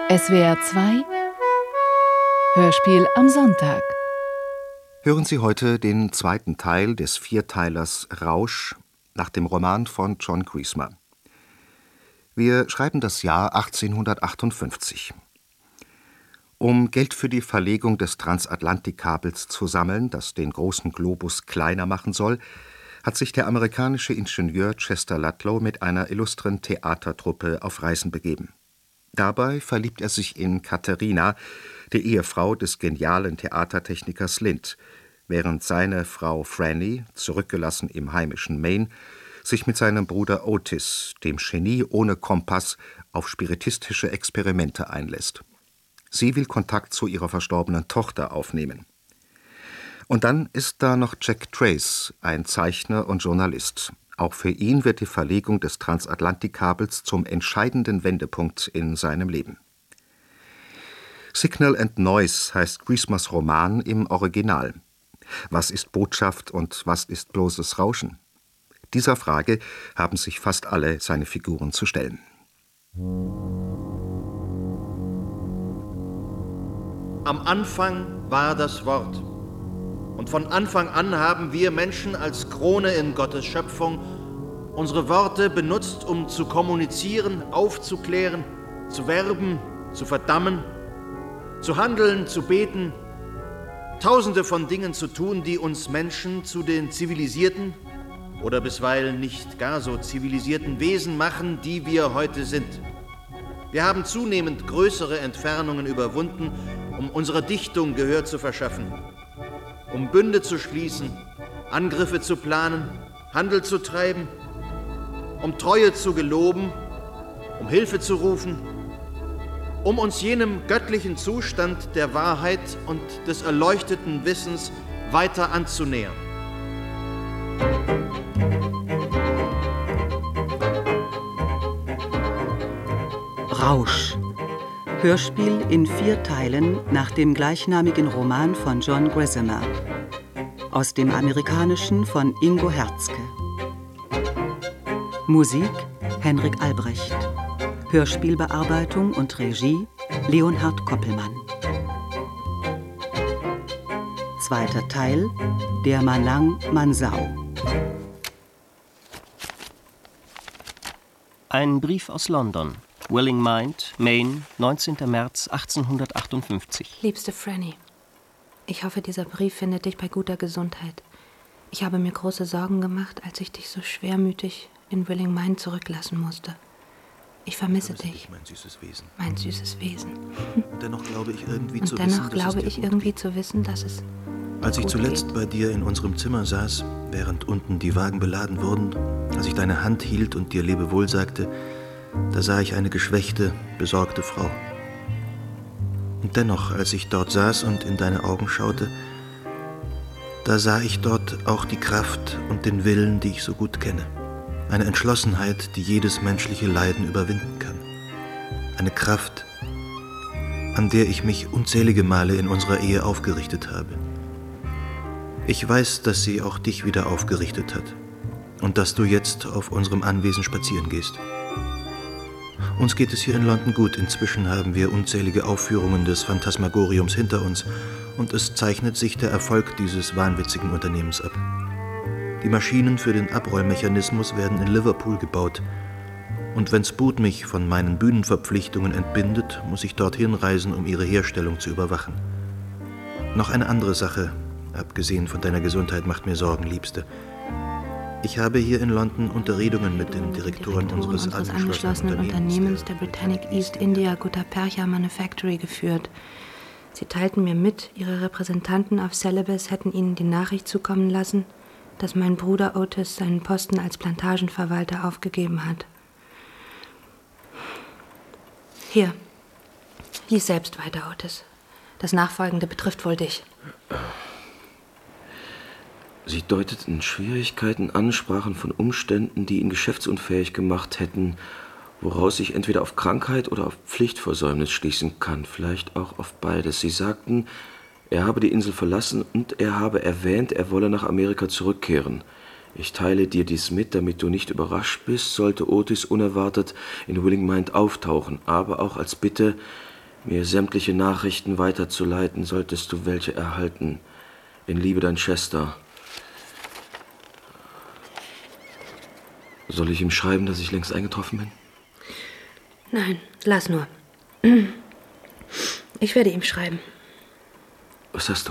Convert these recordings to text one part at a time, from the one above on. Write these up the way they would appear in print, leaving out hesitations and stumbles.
SWR 2 Hörspiel am Sonntag. Hören Sie heute den zweiten Teil des Vierteilers Rausch nach dem Roman von John Griesemer. Wir schreiben das Jahr 1858. Um Geld für die Verlegung des Transatlantikkabels zu sammeln, das den großen Globus kleiner machen soll, hat sich der amerikanische Ingenieur Chester Ludlow mit einer illustren Theatertruppe auf Reisen begeben. Dabei verliebt er sich in Katharina, die Ehefrau des genialen Theatertechnikers Lind, während seine Frau Franny, zurückgelassen im heimischen Maine, sich mit seinem Bruder Otis, dem Genie ohne Kompass, auf spiritistische Experimente einlässt. Sie will Kontakt zu ihrer verstorbenen Tochter aufnehmen. Und dann ist da noch Jack Trace, ein Zeichner und Journalist. Auch für ihn wird die Verlegung des Transatlantikkabels zum entscheidenden Wendepunkt in seinem Leben. Signal and Noise heißt Griesemers Roman im Original. Was ist Botschaft und was ist bloßes Rauschen? Dieser Frage haben sich fast alle seine Figuren zu stellen. Am Anfang war das Wort. Und von Anfang an haben wir Menschen als Krone in Gottes Schöpfung unsere Worte benutzt, um zu kommunizieren, aufzuklären, zu werben, zu verdammen, zu handeln, zu beten, Tausende von Dingen zu tun, die uns Menschen zu den zivilisierten oder bisweilen nicht gar so zivilisierten Wesen machen, die wir heute sind. Wir haben zunehmend größere Entfernungen überwunden, um unserer Dichtung Gehör zu verschaffen, um Bünde zu schließen, Angriffe zu planen, Handel zu treiben, um Treue zu geloben, um Hilfe zu rufen, um uns jenem göttlichen Zustand der Wahrheit und des erleuchteten Wissens weiter anzunähern. Rausch. Hörspiel in 4 Teilen nach dem gleichnamigen Roman von John Griesemer. Aus dem Amerikanischen von Ingo Herzke. Musik Henrik Albrecht. Hörspielbearbeitung und Regie Leonhard Koppelmann. Zweiter Teil Der Malang Mansau. Ein Brief aus London. Willing Mind, Maine, 19. März 1858. Liebste Franny, ich hoffe, dieser Brief findet dich bei guter Gesundheit. Ich habe mir große Sorgen gemacht, als ich dich so schwermütig in Willing Mind zurücklassen musste. Ich vermisse dich, mein süßes Wesen. Mein süßes Wesen. Und dennoch glaube ich irgendwie zu wissen, dass es Als ich gut zuletzt geht. bei dir in unserem Zimmer saß, während unten die Wagen beladen wurden, als ich deine Hand hielt und dir Lebewohl sagte, da sah ich eine geschwächte, besorgte Frau. Und dennoch, als ich dort saß und in deine Augen schaute, da sah ich dort auch die Kraft und den Willen, die ich so gut kenne. Eine Entschlossenheit, die jedes menschliche Leiden überwinden kann. Eine Kraft, an der ich mich unzählige Male in unserer Ehe aufgerichtet habe. Ich weiß, dass sie auch dich wieder aufgerichtet hat und dass du jetzt auf unserem Anwesen spazieren gehst. Uns geht es hier in London gut. Inzwischen haben wir unzählige Aufführungen des Phantasmagoriums hinter uns und es zeichnet sich der Erfolg dieses wahnwitzigen Unternehmens ab. Die Maschinen für den Abrollmechanismus werden in Liverpool gebaut und wenn Spood mich von meinen Bühnenverpflichtungen entbindet, muss ich dorthin reisen, um ihre Herstellung zu überwachen. Noch eine andere Sache, abgesehen von deiner Gesundheit, macht mir Sorgen, Liebste. Ich habe hier in London Unterredungen mit den Direktoren unseres angeschlossenen Unternehmens der Britannic East India Gutta Percha Manufactory geführt. Sie teilten mir mit, ihre Repräsentanten auf Celebes hätten ihnen die Nachricht zukommen lassen, dass mein Bruder Otis seinen Posten als Plantagenverwalter aufgegeben hat. Hier, lies selbst weiter, Otis. Das Nachfolgende betrifft wohl dich. Sie deuteten Schwierigkeiten an, sprachen von Umständen, die ihn geschäftsunfähig gemacht hätten, woraus ich entweder auf Krankheit oder auf Pflichtversäumnis schließen kann, vielleicht auch auf beides. Sie sagten, er habe die Insel verlassen und er habe erwähnt, er wolle nach Amerika zurückkehren. Ich teile dir dies mit, damit du nicht überrascht bist, sollte Otis unerwartet in Willing Mind auftauchen, aber auch als Bitte, mir sämtliche Nachrichten weiterzuleiten, solltest du welche erhalten. In Liebe, dein Chester. Soll ich ihm schreiben, dass ich längst eingetroffen bin? Nein, lass nur. Ich werde ihm schreiben. Was hast du?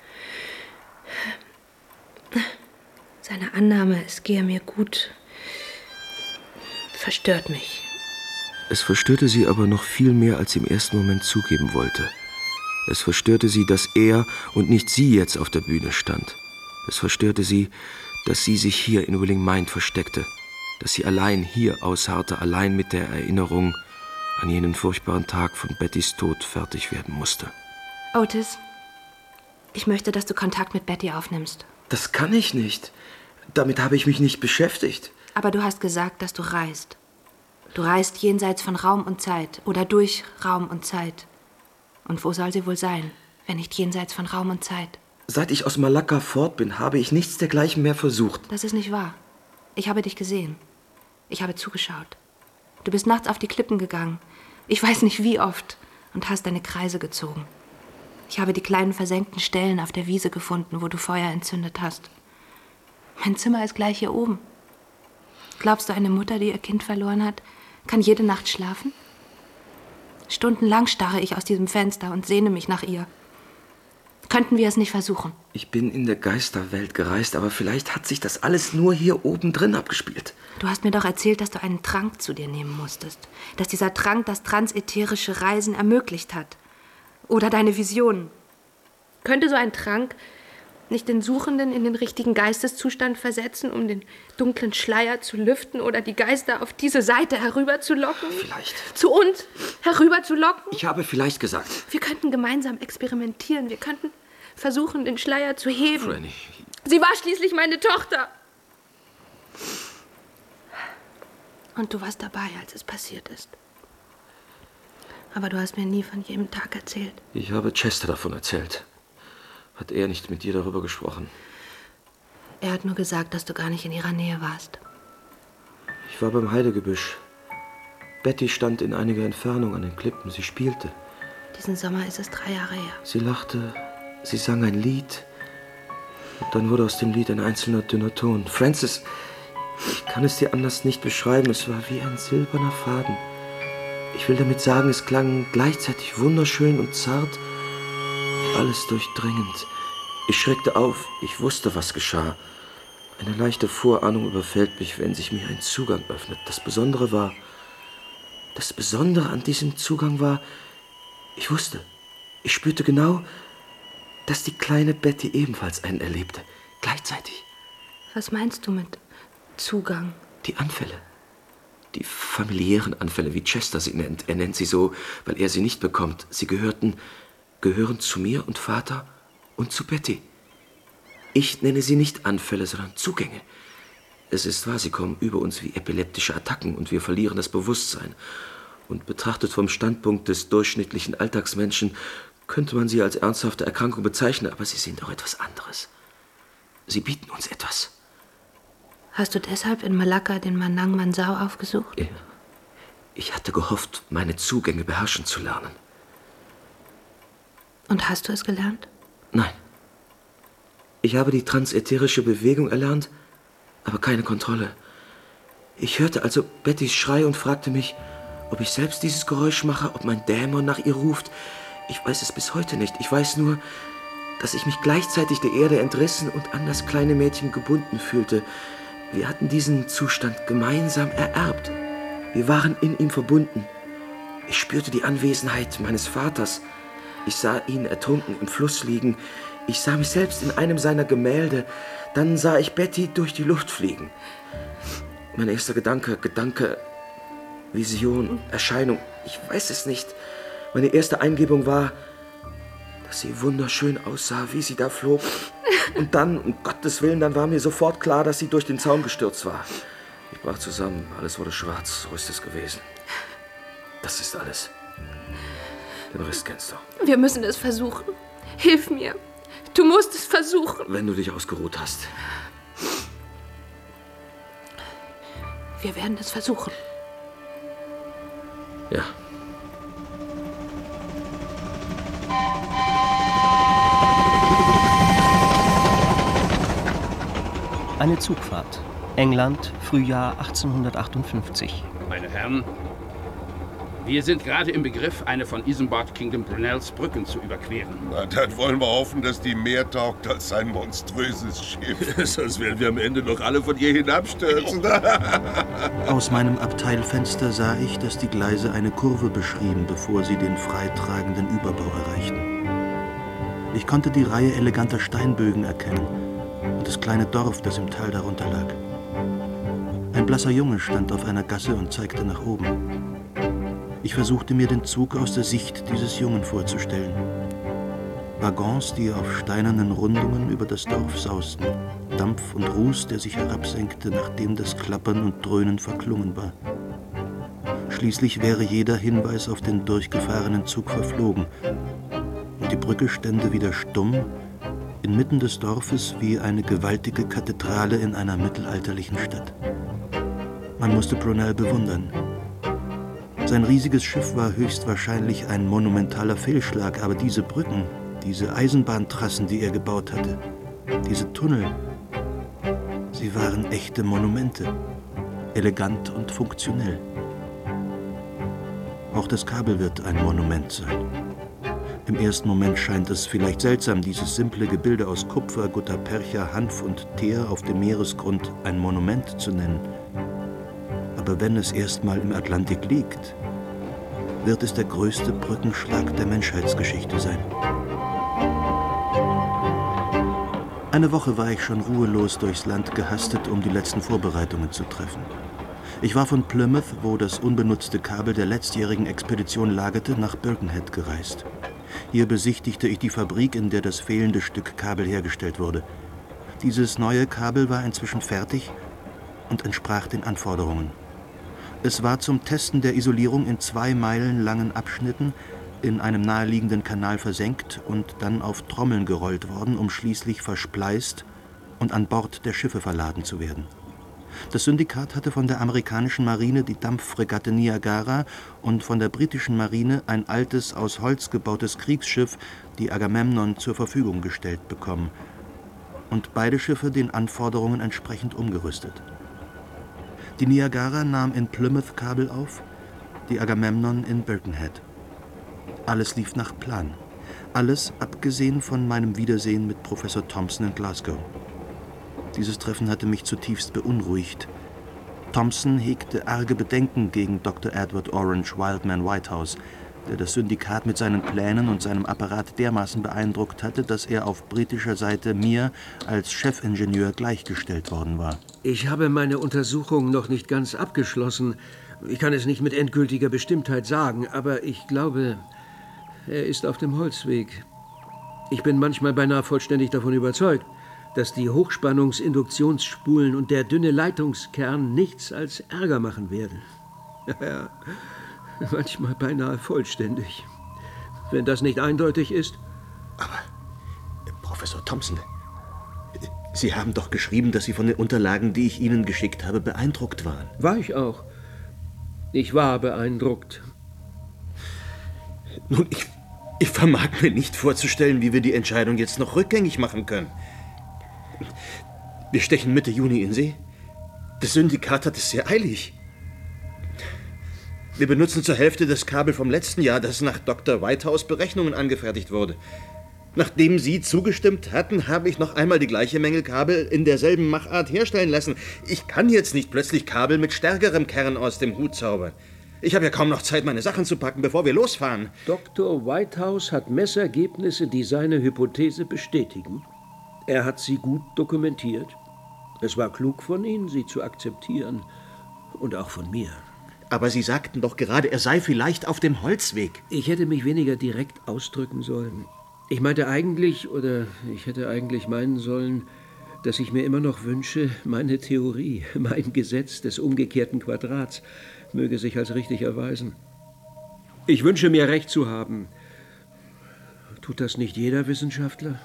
Seine Annahme, es gehe mir gut, verstört mich. Es verstörte sie aber noch viel mehr, als sie im ersten Moment zugeben wollte. Es verstörte sie, dass er und nicht sie jetzt auf der Bühne stand. Es verstörte sie, dass sie sich hier in Willing Mind versteckte, dass sie allein hier ausharrte, allein mit der Erinnerung an jenen furchtbaren Tag von Bettys Tod fertig werden musste. Otis, ich möchte, dass du Kontakt mit Betty aufnimmst. Das kann ich nicht. Damit habe ich mich nicht beschäftigt. Aber du hast gesagt, dass du reist. Du reist jenseits von Raum und Zeit oder durch Raum und Zeit. Und wo soll sie wohl sein, wenn nicht jenseits von Raum und Zeit? Seit ich aus Malakka fort bin, habe ich nichts dergleichen mehr versucht. Das ist nicht wahr. Ich habe dich gesehen. Ich habe zugeschaut. Du bist nachts auf die Klippen gegangen. Ich weiß nicht wie oft. Und hast deine Kreise gezogen. Ich habe die kleinen versenkten Stellen auf der Wiese gefunden, wo du Feuer entzündet hast. Mein Zimmer ist gleich hier oben. Glaubst du, eine Mutter, die ihr Kind verloren hat, kann jede Nacht schlafen? Stundenlang starre ich aus diesem Fenster und sehne mich nach ihr. Könnten wir es nicht versuchen? Ich bin in der Geisterwelt gereist, aber vielleicht hat sich das alles nur hier oben drin abgespielt. Du hast mir doch erzählt, dass du einen Trank zu dir nehmen musstest. Dass dieser Trank das transätherische Reisen ermöglicht hat. Oder deine Visionen. Könnte so ein Trank nicht den Suchenden in den richtigen Geisteszustand versetzen, um den dunklen Schleier zu lüften oder die Geister auf diese Seite herüberzulocken? Vielleicht. Zu uns herüberzulocken? Ich habe vielleicht gesagt. Wir könnten gemeinsam experimentieren. Wir könnten versuchen, den Schleier zu heben. Franny. Sie war schließlich meine Tochter. Und du warst dabei, als es passiert ist. Aber du hast mir nie von jedem Tag erzählt. Ich habe Chester davon erzählt. Hat er nicht mit dir darüber gesprochen? Er hat nur gesagt, dass du gar nicht in ihrer Nähe warst. Ich war beim Heidegebüsch. Betty stand in einiger Entfernung an den Klippen. Sie spielte. Diesen Sommer ist es 3 Jahre her. Sie lachte, sie sang ein Lied. Und dann wurde aus dem Lied ein einzelner dünner Ton. Francis, ich kann es dir anders nicht beschreiben. Es war wie ein silberner Faden. Ich will damit sagen, es klang gleichzeitig wunderschön und zart, alles durchdringend. Ich schreckte auf. Ich wusste, was geschah. Eine leichte Vorahnung überfällt mich, wenn sich mir ein Zugang öffnet. Das Besondere an diesem Zugang war, ich wusste, ich spürte genau, dass die kleine Betty ebenfalls einen erlebte. Gleichzeitig. Was meinst du mit Zugang? Die Anfälle. Die familiären Anfälle, wie Chester sie nennt. Er nennt sie so, weil er sie nicht bekommt. Sie gehören zu mir und Vater und zu Betty. Ich nenne sie nicht Anfälle, sondern Zugänge. Es ist wahr, sie kommen über uns wie epileptische Attacken und wir verlieren das Bewusstsein. Und betrachtet vom Standpunkt des durchschnittlichen Alltagsmenschen könnte man sie als ernsthafte Erkrankung bezeichnen, aber sie sind auch etwas anderes. Sie bieten uns etwas. Hast du deshalb in Malakka den Manang Mansau aufgesucht? Ja. Ich hatte gehofft, meine Zugänge beherrschen zu lernen. Und hast du es gelernt? Nein. Ich habe die transätherische Bewegung erlernt, aber keine Kontrolle. Ich hörte also Bettys Schrei und fragte mich, ob ich selbst dieses Geräusch mache, ob mein Dämon nach ihr ruft. Ich weiß es bis heute nicht. Ich weiß nur, dass ich mich gleichzeitig der Erde entrissen und an das kleine Mädchen gebunden fühlte. Wir hatten diesen Zustand gemeinsam ererbt. Wir waren in ihm verbunden. Ich spürte die Anwesenheit meines Vaters. Ich sah ihn ertrunken im Fluss liegen. Ich sah mich selbst in einem seiner Gemälde. Dann sah ich Betty durch die Luft fliegen. Mein erster Gedanke, Vision, Erscheinung, ich weiß es nicht. Meine erste Eingebung war, dass sie wunderschön aussah, wie sie da flog. Und dann, um Gottes Willen, dann war mir sofort klar, dass sie durch den Zaun gestürzt war. Ich brach zusammen, alles wurde schwarz, so ist es gewesen. Das ist alles. Den Rest kennst du. Wir müssen es versuchen. Hilf mir. Du musst es versuchen. Wenn du dich ausgeruht hast. Wir werden es versuchen. Ja. Eine Zugfahrt. England, Frühjahr 1858. Meine Herren, wir sind gerade im Begriff, eine von Isambard Kingdom Brunels Brücken zu überqueren. Na, dann wollen wir hoffen, dass die mehr taugt als ein monströses Schiff. Sonst werden wir am Ende noch alle von ihr hinabstürzen. Aus meinem Abteilfenster sah ich, dass die Gleise eine Kurve beschrieben, bevor sie den freitragenden Überbau erreichten. Ich konnte die Reihe eleganter Steinbögen erkennen und das kleine Dorf, das im Tal darunter lag. Ein blasser Junge stand auf einer Gasse und zeigte nach oben. Ich versuchte mir den Zug aus der Sicht dieses Jungen vorzustellen. Waggons, die auf steinernen Rundungen über das Dorf sausten. Dampf und Ruß, der sich herabsenkte, nachdem das Klappern und Dröhnen verklungen war. Schließlich wäre jeder Hinweis auf den durchgefahrenen Zug verflogen. Und die Brücke stände wieder stumm, inmitten des Dorfes wie eine gewaltige Kathedrale in einer mittelalterlichen Stadt. Man musste Brunel bewundern. Sein riesiges Schiff war höchstwahrscheinlich ein monumentaler Fehlschlag, aber diese Brücken, diese Eisenbahntrassen, die er gebaut hatte, diese Tunnel, sie waren echte Monumente, elegant und funktionell. Auch das Kabel wird ein Monument sein. Im ersten Moment scheint es vielleicht seltsam, dieses simple Gebilde aus Kupfer, Guttapercha, Hanf und Teer auf dem Meeresgrund ein Monument zu nennen. Aber wenn es erstmal im Atlantik liegt, wird es der größte Brückenschlag der Menschheitsgeschichte sein. Eine Woche war ich schon ruhelos durchs Land gehastet, um die letzten Vorbereitungen zu treffen. Ich war von Plymouth, wo das unbenutzte Kabel der letztjährigen Expedition lagerte, nach Birkenhead gereist. Hier besichtigte ich die Fabrik, in der das fehlende Stück Kabel hergestellt wurde. Dieses neue Kabel war inzwischen fertig und entsprach den Anforderungen. Es war zum Testen der Isolierung in 2 Meilen langen Abschnitten in einem naheliegenden Kanal versenkt und dann auf Trommeln gerollt worden, um schließlich verspleißt und an Bord der Schiffe verladen zu werden. Das Syndikat hatte von der amerikanischen Marine die Dampffregatte Niagara und von der britischen Marine ein altes, aus Holz gebautes Kriegsschiff, die Agamemnon, zur Verfügung gestellt bekommen und beide Schiffe den Anforderungen entsprechend umgerüstet. Die Niagara nahm in Plymouth Kabel auf, die Agamemnon in Birkenhead. Alles lief nach Plan. Alles abgesehen von meinem Wiedersehen mit Professor Thomson in Glasgow. Dieses Treffen hatte mich zutiefst beunruhigt. Thomson hegte arge Bedenken gegen Dr. Edward Orange Wildman Whitehouse, der das Syndikat mit seinen Plänen und seinem Apparat dermaßen beeindruckt hatte, dass er auf britischer Seite mir als Chefingenieur gleichgestellt worden war. Ich habe meine Untersuchung noch nicht ganz abgeschlossen. Ich kann es nicht mit endgültiger Bestimmtheit sagen, aber ich glaube, er ist auf dem Holzweg. Ich bin manchmal beinahe vollständig davon überzeugt, dass die Hochspannungsinduktionsspulen und der dünne Leitungskern nichts als Ärger machen werden. Ja, manchmal beinahe vollständig. Wenn das nicht eindeutig ist. Aber, Professor Thomson, Sie haben doch geschrieben, dass Sie von den Unterlagen, die ich Ihnen geschickt habe, beeindruckt waren. War ich auch. Ich war beeindruckt. Nun, ich vermag mir nicht vorzustellen, wie wir die Entscheidung jetzt noch rückgängig machen können. Wir stechen Mitte Juni in See. Das Syndikat hat es sehr eilig. Wir benutzen zur Hälfte das Kabel vom letzten Jahr, das nach Dr. Whitehouse Berechnungen angefertigt wurde. Nachdem Sie zugestimmt hatten, habe ich noch einmal die gleiche Menge Kabel in derselben Machart herstellen lassen. Ich kann jetzt nicht plötzlich Kabel mit stärkerem Kern aus dem Hut zaubern. Ich habe ja kaum noch Zeit, meine Sachen zu packen, bevor wir losfahren. Dr. Whitehouse hat Messergebnisse, die seine Hypothese bestätigen. Er hat sie gut dokumentiert. Es war klug von Ihnen, sie zu akzeptieren. Und auch von mir. Aber Sie sagten doch gerade, er sei vielleicht auf dem Holzweg. Ich hätte mich weniger direkt ausdrücken sollen. Ich hätte eigentlich meinen sollen, dass ich mir immer noch wünsche, meine Theorie, mein Gesetz des umgekehrten Quadrats möge sich als richtig erweisen. Ich wünsche mir Recht zu haben. Tut das nicht jeder Wissenschaftler?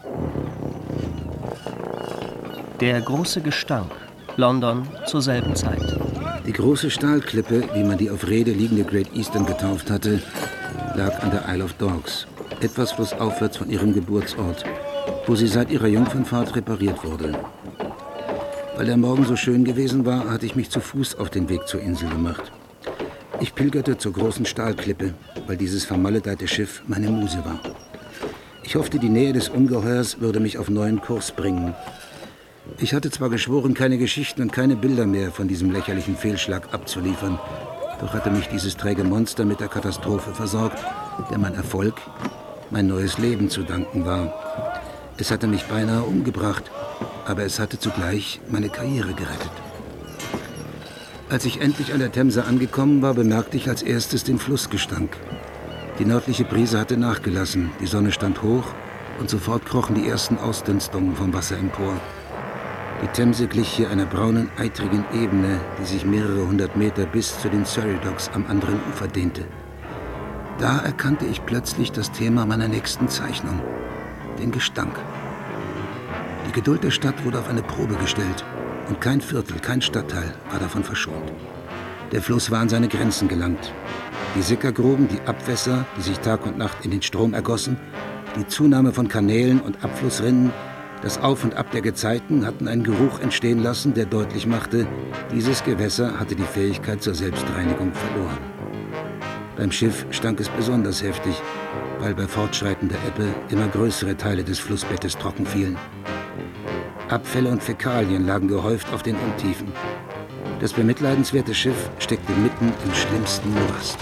Der große Gestank. London zur selben Zeit. Die große Stahlklippe, wie man die auf Rede liegende Great Eastern getauft hatte, lag an der Isle of Dogs, etwas flussaufwärts von ihrem Geburtsort, wo sie seit ihrer Jungfernfahrt repariert wurde. Weil der Morgen so schön gewesen war, hatte ich mich zu Fuß auf den Weg zur Insel gemacht. Ich pilgerte zur großen Stahlklippe, weil dieses vermaledeite Schiff meine Muse war. Ich hoffte, die Nähe des Ungeheuers würde mich auf neuen Kurs bringen. Ich hatte zwar geschworen, keine Geschichten und keine Bilder mehr von diesem lächerlichen Fehlschlag abzuliefern, doch hatte mich dieses träge Monster mit der Katastrophe versorgt, der mein Erfolg, mein neues Leben zu danken war. Es hatte mich beinahe umgebracht, aber es hatte zugleich meine Karriere gerettet. Als ich endlich an der Themse angekommen war, bemerkte ich als erstes den Flussgestank. Die nördliche Brise hatte nachgelassen, die Sonne stand hoch und sofort krochen die ersten Ausdünstungen vom Wasser empor. Die Themse glich hier einer braunen, eitrigen Ebene, die sich mehrere hundert Meter bis zu den Surrey Docks am anderen Ufer dehnte. Da erkannte ich plötzlich das Thema meiner nächsten Zeichnung, den Gestank. Die Geduld der Stadt wurde auf eine Probe gestellt und kein Viertel, kein Stadtteil war davon verschont. Der Fluss war an seine Grenzen gelangt. Die Sickergruben, die Abwässer, die sich Tag und Nacht in den Strom ergossen, die Zunahme von Kanälen und Abflussrinnen, das Auf und Ab der Gezeiten hatten einen Geruch entstehen lassen, der deutlich machte, dieses Gewässer hatte die Fähigkeit zur Selbstreinigung verloren. Beim Schiff stank es besonders heftig, weil bei fortschreitender Ebbe immer größere Teile des Flussbettes trocken fielen. Abfälle und Fäkalien lagen gehäuft auf den Untiefen. Das bemitleidenswerte Schiff steckte mitten im schlimmsten Morast.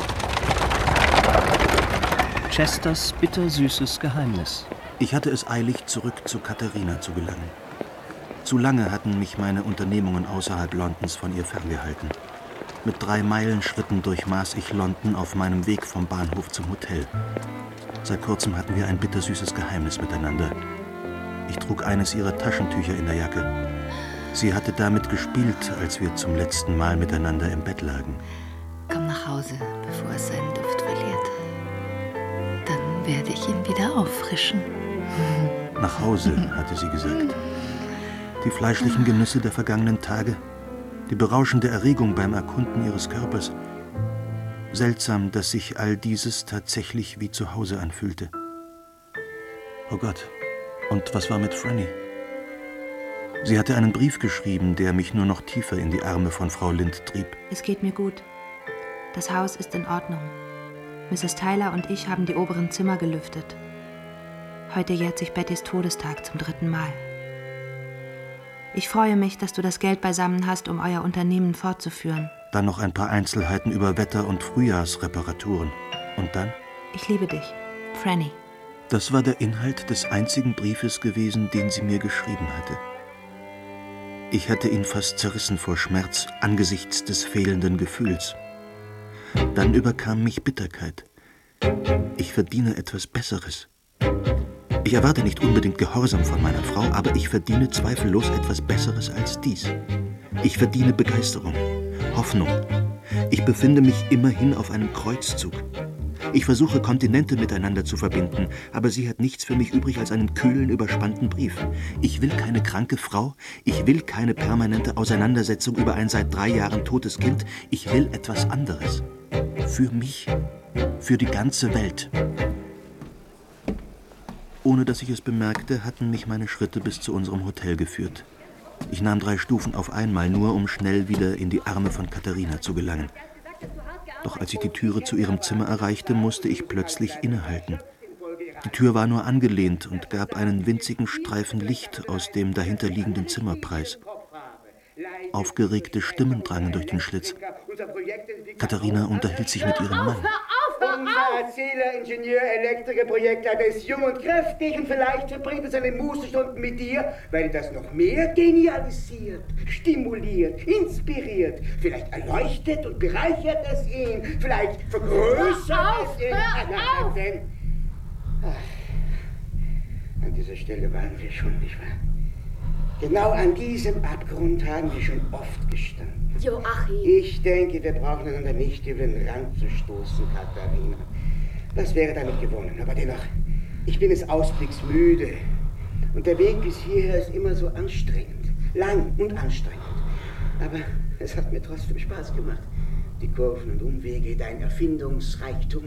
Chesters bittersüßes Geheimnis. Ich hatte es eilig, zurück zu Katharina zu gelangen. Zu lange hatten mich meine Unternehmungen außerhalb Londons von ihr ferngehalten. Mit 3 Meilenschritten durchmaß ich London auf meinem Weg vom Bahnhof zum Hotel. Seit kurzem hatten wir ein bittersüßes Geheimnis miteinander. Ich trug eines ihrer Taschentücher in der Jacke. Sie hatte damit gespielt, als wir zum letzten Mal miteinander im Bett lagen. Komm nach Hause, bevor es seinen Duft verliert. Dann werde ich ihn wieder auffrischen. Nach Hause, hatte sie gesagt. Die fleischlichen Genüsse der vergangenen Tage, die berauschende Erregung beim Erkunden ihres Körpers. Seltsam, dass sich all dieses tatsächlich wie zu Hause anfühlte. Oh Gott, und was war mit Franny? Sie hatte einen Brief geschrieben, der mich nur noch tiefer in die Arme von Frau Lind trieb. Es geht mir gut. Das Haus ist in Ordnung. Mrs. Tyler und ich haben die oberen Zimmer gelüftet. Heute jährt sich Bettys Todestag zum 3. Mal. Ich freue mich, dass du das Geld beisammen hast, um euer Unternehmen fortzuführen. Dann noch ein paar Einzelheiten über Wetter- und Frühjahrsreparaturen. Und dann? Ich liebe dich, Franny. Das war der Inhalt des einzigen Briefes gewesen, den sie mir geschrieben hatte. Ich hatte ihn fast zerrissen vor Schmerz angesichts des fehlenden Gefühls. Dann überkam mich Bitterkeit. Ich verdiene etwas Besseres. Ich erwarte nicht unbedingt Gehorsam von meiner Frau, aber ich verdiene zweifellos etwas Besseres als dies. Ich verdiene Begeisterung, Hoffnung. Ich befinde mich immerhin auf einem Kreuzzug. Ich versuche, Kontinente miteinander zu verbinden, aber sie hat nichts für mich übrig als einen kühlen, überspannten Brief. Ich will keine kranke Frau, ich will keine permanente Auseinandersetzung über ein seit 3 Jahren totes Kind. Ich will etwas anderes. Für mich, für die ganze Welt. Ohne dass ich es bemerkte, hatten mich meine Schritte bis zu unserem Hotel geführt. Ich nahm 3 Stufen auf einmal, nur um schnell wieder in die Arme von Katharina zu gelangen. Doch als ich die Türe zu ihrem Zimmer erreichte, musste ich plötzlich innehalten. Die Tür war nur angelehnt und gab einen winzigen Streifen Licht aus dem dahinterliegenden Zimmerpreis. Aufgeregte Stimmen drangen durch den Schlitz. Katharina unterhielt sich mit ihrem Mann. Unser Erzähler, Ingenieur, Elektriker, Projektleiter ist jung und kräftig und vielleicht verbringt er seine Mußestunden mit dir, weil er das noch mehr genialisiert, stimuliert, inspiriert. Vielleicht erleuchtet und bereichert es ihn, vielleicht vergrößert es ihn. An dieser Stelle waren wir schon, nicht wahr? Genau an diesem Abgrund haben wir schon oft gestanden. Joachim! Ich denke, wir brauchen einander nicht über den Rand zu stoßen, Katharina. Was wäre damit gewonnen? Aber dennoch, ich bin des Ausblicks müde. Und der Weg bis hierher ist immer so anstrengend. Lang und anstrengend. Aber es hat mir trotzdem Spaß gemacht. Die Kurven und Umwege, dein Erfindungsreichtum.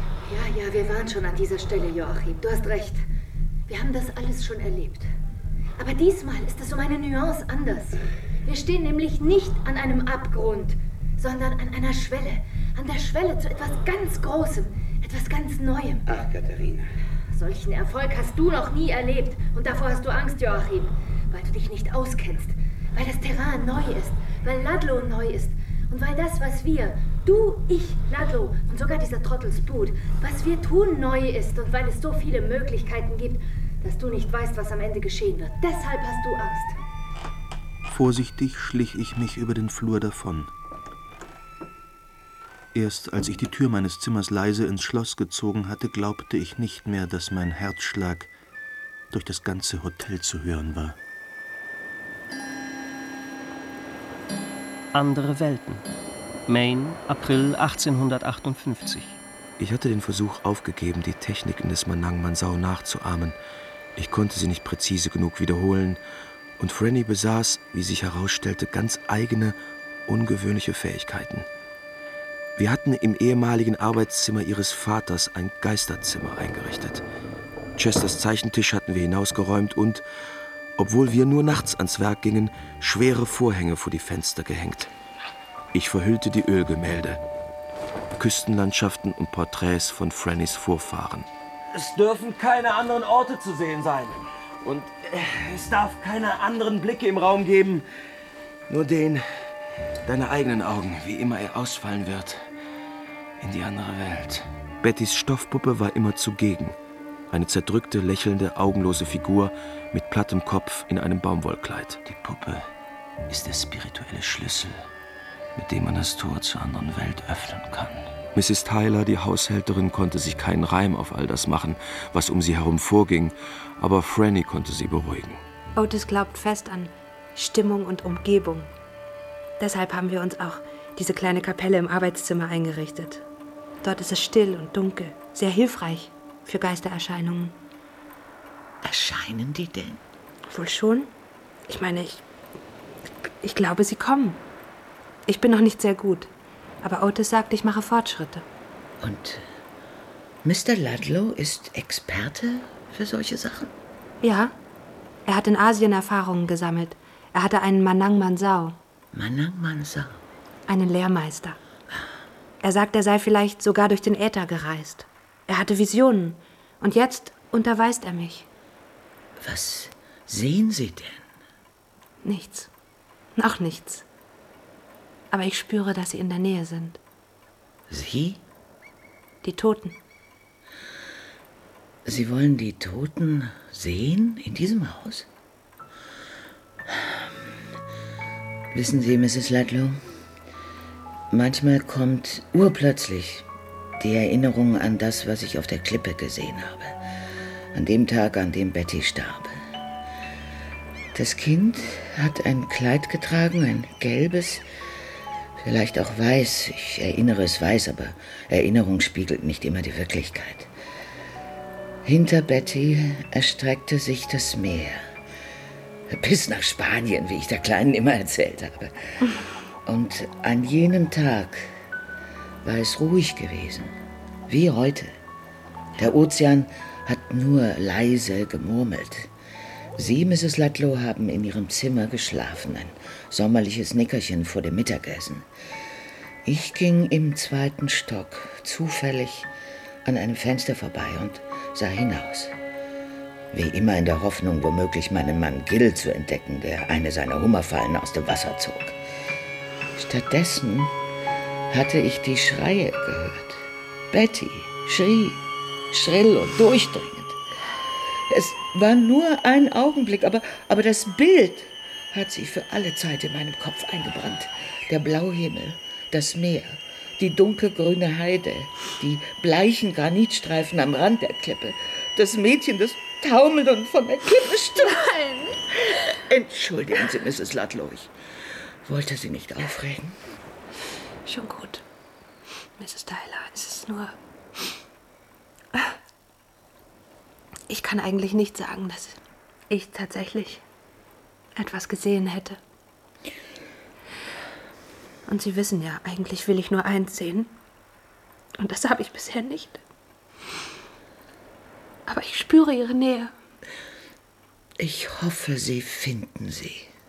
Ja, wir waren schon an dieser Stelle, Joachim. Du hast recht. Wir haben das alles schon erlebt. Aber diesmal ist es um eine Nuance anders. Wir stehen nämlich nicht an einem Abgrund, sondern an einer Schwelle. An der Schwelle zu etwas ganz Großem, etwas ganz Neuem. Ach, Katharina. Solchen Erfolg hast du noch nie erlebt. Und davor hast du Angst, Joachim. Weil du dich nicht auskennst. Weil das Terrain neu ist. Weil Ludlow neu ist. Und weil das, was wir, du, ich, Ludlow und sogar dieser Trottel Spood, was wir tun, neu ist. Und weil es so viele Möglichkeiten gibt, dass du nicht weißt, was am Ende geschehen wird. Deshalb hast du Angst. Vorsichtig schlich ich mich über den Flur davon. Erst als ich die Tür meines Zimmers leise ins Schloss gezogen hatte, glaubte ich nicht mehr, dass mein Herzschlag durch das ganze Hotel zu hören war. Andere Welten. Maine, April 1858. Ich hatte den Versuch aufgegeben, die Techniken des Manang Mansau nachzuahmen. Ich konnte sie nicht präzise genug wiederholen, und Franny besaß, wie sich herausstellte, ganz eigene, ungewöhnliche Fähigkeiten. Wir hatten im ehemaligen Arbeitszimmer ihres Vaters ein Geisterzimmer eingerichtet. Chesters Zeichentisch hatten wir hinausgeräumt und, obwohl wir nur nachts ans Werk gingen, schwere Vorhänge vor die Fenster gehängt. Ich verhüllte die Ölgemälde, Küstenlandschaften und Porträts von Frannys Vorfahren. Es dürfen keine anderen Orte zu sehen sein. Und es darf keine anderen Blicke im Raum geben. Nur den deiner eigenen Augen, wie immer er ausfallen wird, in die andere Welt. Bettys Stoffpuppe war immer zugegen. Eine zerdrückte, lächelnde, augenlose Figur mit plattem Kopf in einem Baumwollkleid. Die Puppe ist der spirituelle Schlüssel, mit dem man das Tor zur anderen Welt öffnen kann. Mrs. Tyler, die Haushälterin, konnte sich keinen Reim auf all das machen, was um sie herum vorging, aber Franny konnte sie beruhigen. Otis glaubt fest an Stimmung und Umgebung. Deshalb haben wir uns auch diese kleine Kapelle im Arbeitszimmer eingerichtet. Dort ist es still und dunkel, sehr hilfreich für Geistererscheinungen. Erscheinen die denn? Wohl schon. Ich meine, ich glaube, sie kommen. Ich bin noch nicht sehr gut, aber Otis sagt, ich mache Fortschritte. Und Mr. Ludlow ist Experte für solche Sachen? Ja, er hat in Asien Erfahrungen gesammelt. Er hatte einen Manang Mansau. Manang Mansau? Einen Lehrmeister. Er sagt, er sei vielleicht sogar durch den Äther gereist. Er hatte Visionen. Und jetzt unterweist er mich. Was sehen Sie denn? Nichts. Noch nichts. Aber ich spüre, dass sie in der Nähe sind. Sie? Die Toten. Sie wollen die Toten sehen in diesem Haus? Wissen Sie, Mrs. Ludlow, manchmal kommt urplötzlich die Erinnerung an das, was ich auf der Klippe gesehen habe. An dem Tag, an dem Betty starb. Das Kind hat ein Kleid getragen, ein gelbes, vielleicht auch weiß. Ich erinnere es weiß, aber Erinnerung spiegelt nicht immer die Wirklichkeit. Hinter Betty erstreckte sich das Meer. Bis nach Spanien, wie ich der Kleinen immer erzählt habe. Und an jenem Tag war es ruhig gewesen, wie heute. Der Ozean hat nur leise gemurmelt. Sie, Mrs. Ludlow, haben in ihrem Zimmer geschlafen, ein sommerliches Nickerchen vor dem Mittagessen. Ich ging im 2. Stock zufällig an einem Fenster vorbei und sah hinaus. Wie immer in der Hoffnung, womöglich meinen Mann Gil zu entdecken, der eine seiner Hummerfallen aus dem Wasser zog. Stattdessen hatte ich die Schreie gehört. Betty schrie, schrill und durchdringend. Es war nur ein Augenblick, aber das Bild hat sich für alle Zeit in meinem Kopf eingebrannt. Der blaue Himmel, das Meer, die dunkelgrüne Heide, die bleichen Granitstreifen am Rand der Klippe, das Mädchen, das taumelt und von der Klippe stürzt. Nein! Entschuldigen Sie, Mrs. Ludlow, ich wollte Sie nicht aufregen. Schon gut. Mrs. Tyler, es ist nur... Ich kann eigentlich nicht sagen, dass ich tatsächlich etwas gesehen hätte. Und Sie wissen ja, eigentlich will ich nur eins sehen. Und das habe ich bisher nicht. Aber ich spüre Ihre Nähe. Ich hoffe, Sie finden sie.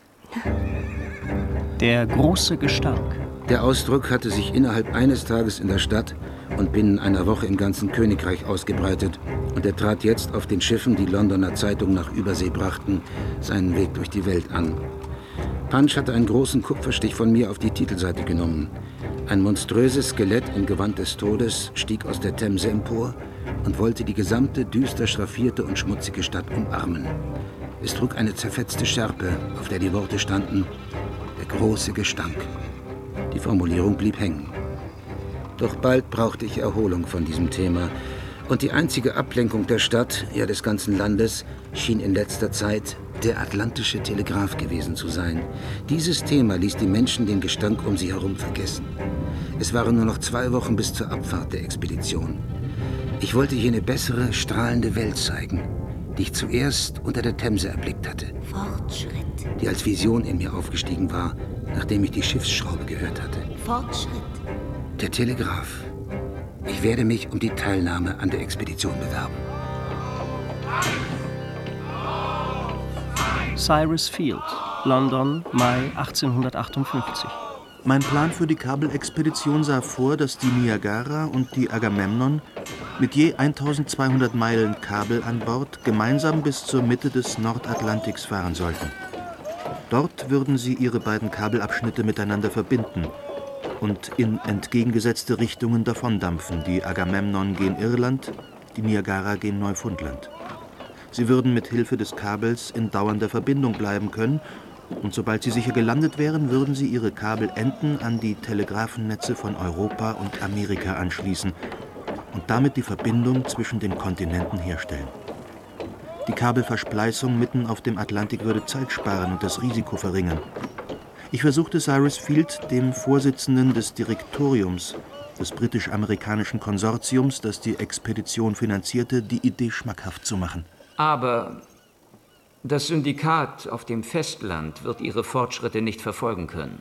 Der große Gestank. Der Ausdruck hatte sich innerhalb eines Tages in der Stadt und binnen einer Woche im ganzen Königreich ausgebreitet. Und er trat jetzt auf den Schiffen, die Londoner Zeitungen nach Übersee brachten, seinen Weg durch die Welt an. Punch hatte einen großen Kupferstich von mir auf die Titelseite genommen. Ein monströses Skelett im Gewand des Todes stieg aus der Themse empor und wollte die gesamte düster schraffierte und schmutzige Stadt umarmen. Es trug eine zerfetzte Schärpe, auf der die Worte standen: Der große Gestank. Die Formulierung blieb hängen. Doch bald brauchte ich Erholung von diesem Thema. Und die einzige Ablenkung der Stadt, ja des ganzen Landes, schien in letzter Zeit der Atlantische Telegraph gewesen zu sein. Dieses Thema ließ die Menschen den Gestank um sie herum vergessen. Es waren nur noch 2 Wochen bis zur Abfahrt der Expedition. Ich wollte jene bessere, strahlende Welt zeigen, die ich zuerst unter der Themse erblickt hatte. Fortschritt. Die als Vision in mir aufgestiegen war, nachdem ich die Schiffsschraube gehört hatte. Fortschritt. Der Telegraph. Ich werde mich um die Teilnahme an der Expedition bewerben. Cyrus Field, London, Mai 1858. Mein Plan für die Kabelexpedition sah vor, dass die Niagara und die Agamemnon mit je 1200 Meilen Kabel an Bord gemeinsam bis zur Mitte des Nordatlantiks fahren sollten. Dort würden sie ihre beiden Kabelabschnitte miteinander verbinden und in entgegengesetzte Richtungen davondampfen. Die Agamemnon gen Irland, die Niagara gen Neufundland. Sie würden mit Hilfe des Kabels in dauernder Verbindung bleiben können, und sobald sie sicher gelandet wären, würden sie ihre Kabelenden an die Telegrafennetze von Europa und Amerika anschließen und damit die Verbindung zwischen den Kontinenten herstellen. Die Kabelverspleißung mitten auf dem Atlantik würde Zeit sparen und das Risiko verringern. Ich versuchte Cyrus Field, dem Vorsitzenden des Direktoriums des britisch-amerikanischen Konsortiums, das die Expedition finanzierte, die Idee schmackhaft zu machen. Aber das Syndikat auf dem Festland wird ihre Fortschritte nicht verfolgen können.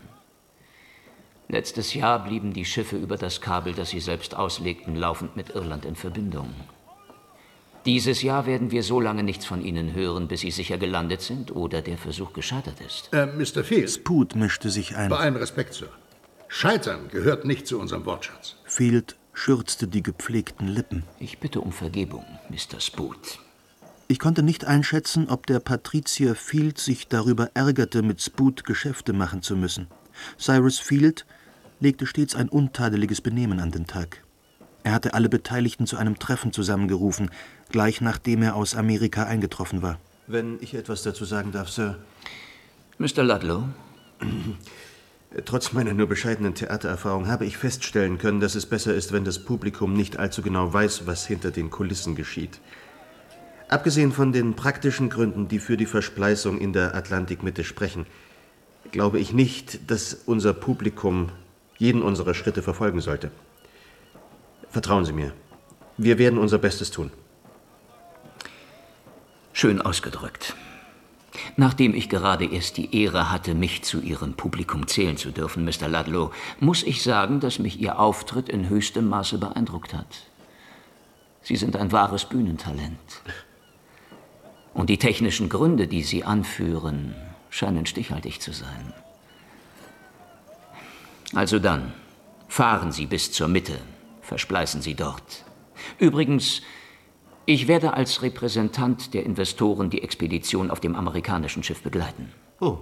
Letztes Jahr blieben die Schiffe über das Kabel, das sie selbst auslegten, laufend mit Irland in Verbindung. Dieses Jahr werden wir so lange nichts von ihnen hören, bis sie sicher gelandet sind oder der Versuch gescheitert ist. Mr. Field. Spud mischte sich ein. Bei allem Respekt, Sir. Scheitern gehört nicht zu unserem Wortschatz. Field schürzte die gepflegten Lippen. Ich bitte um Vergebung, Mr. Spud. Ich konnte nicht einschätzen, ob der Patrizier Field sich darüber ärgerte, mit Spud Geschäfte machen zu müssen. Cyrus Field legte stets ein untadeliges Benehmen an den Tag. Er hatte alle Beteiligten zu einem Treffen zusammengerufen, gleich nachdem er aus Amerika eingetroffen war. Wenn ich etwas dazu sagen darf, Sir. Mr. Ludlow? Trotz meiner nur bescheidenen Theatererfahrung habe ich feststellen können, dass es besser ist, wenn das Publikum nicht allzu genau weiß, was hinter den Kulissen geschieht. Abgesehen von den praktischen Gründen, die für die Verspleißung in der Atlantikmitte sprechen, glaube ich nicht, dass unser Publikum jeden unserer Schritte verfolgen sollte. Vertrauen Sie mir. Wir werden unser Bestes tun. Schön ausgedrückt. Nachdem ich gerade erst die Ehre hatte, mich zu Ihrem Publikum zählen zu dürfen, Mr. Ludlow, muss ich sagen, dass mich Ihr Auftritt in höchstem Maße beeindruckt hat. Sie sind ein wahres Bühnentalent. Und die technischen Gründe, die Sie anführen, scheinen stichhaltig zu sein. Also dann, fahren Sie bis zur Mitte, verspleißen Sie dort. Übrigens, ich werde als Repräsentant der Investoren die Expedition auf dem amerikanischen Schiff begleiten. Oh.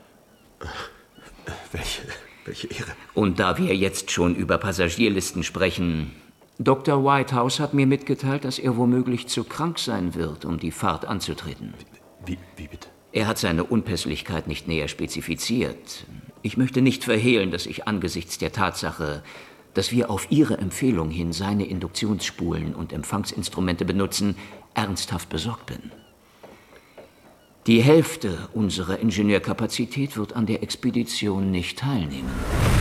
Welche Ehre. Und da wir jetzt schon über Passagierlisten sprechen, Dr. Whitehouse hat mir mitgeteilt, dass er womöglich zu krank sein wird, um die Fahrt anzutreten. Wie bitte? Er hat seine Unpässlichkeit nicht näher spezifiziert. Ich möchte nicht verhehlen, dass ich angesichts der Tatsache, dass wir auf Ihre Empfehlung hin seine Induktionsspulen und Empfangsinstrumente benutzen, ernsthaft besorgt bin. Die Hälfte unserer Ingenieurkapazität wird an der Expedition nicht teilnehmen.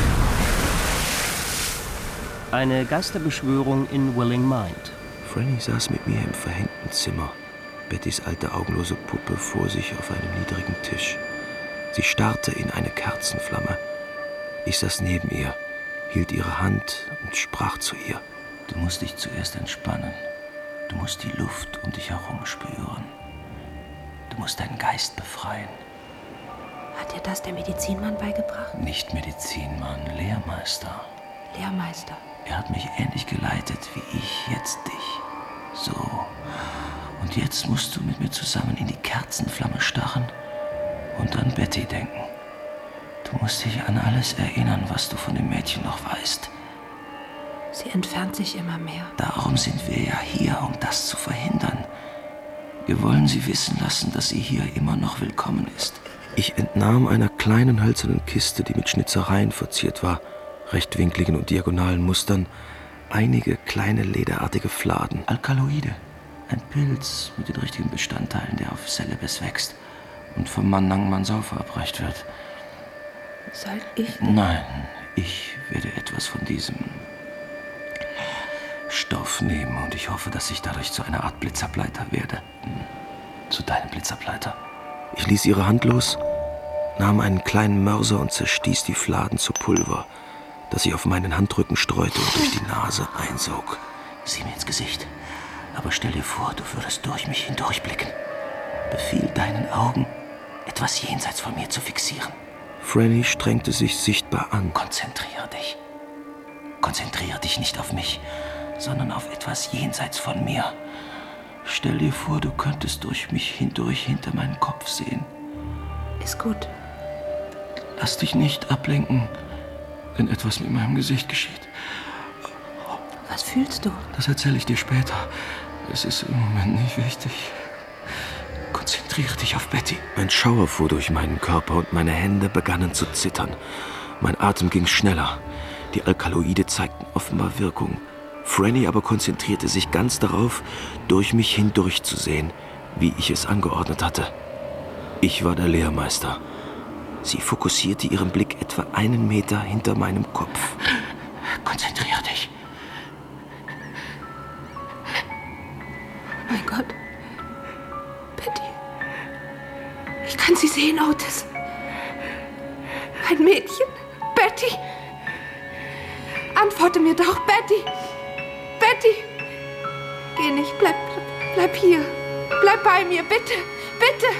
Eine Geisterbeschwörung in Willing Mind. Franny saß mit mir im verhängten Zimmer, Bettys alte augenlose Puppe vor sich auf einem niedrigen Tisch. Sie starrte in eine Kerzenflamme. Ich saß neben ihr, hielt ihre Hand und sprach zu ihr. Du musst dich zuerst entspannen. Du musst die Luft um dich herum spüren. Du muss deinen Geist befreien. Hat dir das der Medizinmann beigebracht? Nicht Medizinmann, Lehrmeister. Lehrmeister. Er hat mich ähnlich geleitet wie ich jetzt dich. So. Und jetzt musst du mit mir zusammen in die Kerzenflamme starren und an Betty denken. Du musst dich an alles erinnern, was du von dem Mädchen noch weißt. Sie entfernt sich immer mehr. Darum sind wir ja hier, um das zu verhindern. Wir wollen sie wissen lassen, dass sie hier immer noch willkommen ist. Ich entnahm einer kleinen hölzernen Kiste, die mit Schnitzereien verziert war, rechtwinkligen und diagonalen Mustern, einige kleine lederartige Fladen. Alkaloide. Ein Pilz mit den richtigen Bestandteilen, der auf Celebes wächst und vom Mandang Mansau verabreicht wird. Soll ich? Nein, ich werde etwas von diesem Stoff nehmen und ich hoffe, dass ich dadurch zu einer Art Blitzableiter werde. Zu deinem Blitzableiter. Ich ließ ihre Hand los, nahm einen kleinen Mörser und zerstieß die Fladen zu Pulver, das ich auf meinen Handrücken streute und durch die Nase einsog. Sieh mir ins Gesicht. Aber stell dir vor, du würdest durch mich hindurchblicken. Befiehl deinen Augen, etwas jenseits von mir zu fixieren. Franny strengte sich sichtbar an. Konzentriere dich. Konzentriere dich nicht auf mich, sondern auf etwas jenseits von mir. Stell dir vor, du könntest durch mich hindurch hinter meinen Kopf sehen. Ist gut. Lass dich nicht ablenken, wenn etwas mit meinem Gesicht geschieht. Was fühlst du? Das erzähle ich dir später. Es ist im Moment nicht wichtig. Konzentriere dich auf Betty. Ein Schauer fuhr durch meinen Körper und meine Hände begannen zu zittern. Mein Atem ging schneller. Die Alkaloide zeigten offenbar Wirkung. Franny aber konzentrierte sich ganz darauf, durch mich hindurch zu sehen, wie ich es angeordnet hatte. Ich war der Lehrmeister. Sie fokussierte ihren Blick etwa 1 Meter hinter meinem Kopf. Konzentriere dich. Mein Gott. Betty. Ich kann sie sehen, Otis. Ein Mädchen. Betty. Antworte mir doch, Betty. Betty. Geh nicht. Bleib hier. Bleib bei mir, bitte. Bitte.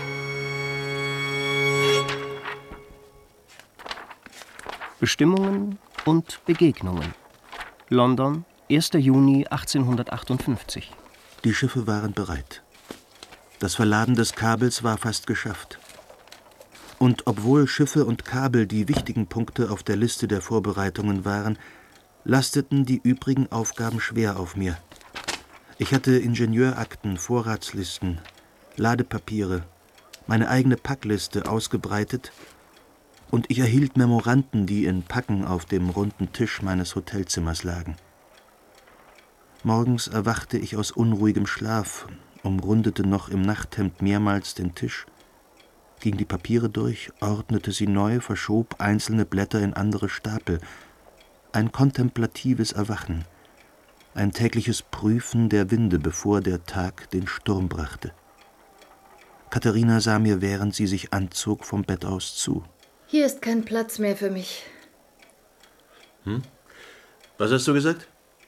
Bestimmungen und Begegnungen. London, 1. Juni 1858. Die Schiffe waren bereit. Das Verladen des Kabels war fast geschafft. Und obwohl Schiffe und Kabel die wichtigen Punkte auf der Liste der Vorbereitungen waren, lasteten die übrigen Aufgaben schwer auf mir. Ich hatte Ingenieurakten, Vorratslisten, Ladepapiere, meine eigene Packliste ausgebreitet und ich erhielt Memoranden, die in Packen auf dem runden Tisch meines Hotelzimmers lagen. Morgens erwachte ich aus unruhigem Schlaf, umrundete noch im Nachthemd mehrmals den Tisch, ging die Papiere durch, ordnete sie neu, verschob einzelne Blätter in andere Stapel. Ein kontemplatives Erwachen, ein tägliches Prüfen der Winde, bevor der Tag den Sturm brachte. Katharina sah mir, während sie sich anzog, vom Bett aus zu. Hier ist kein Platz mehr für mich. Was hast du gesagt?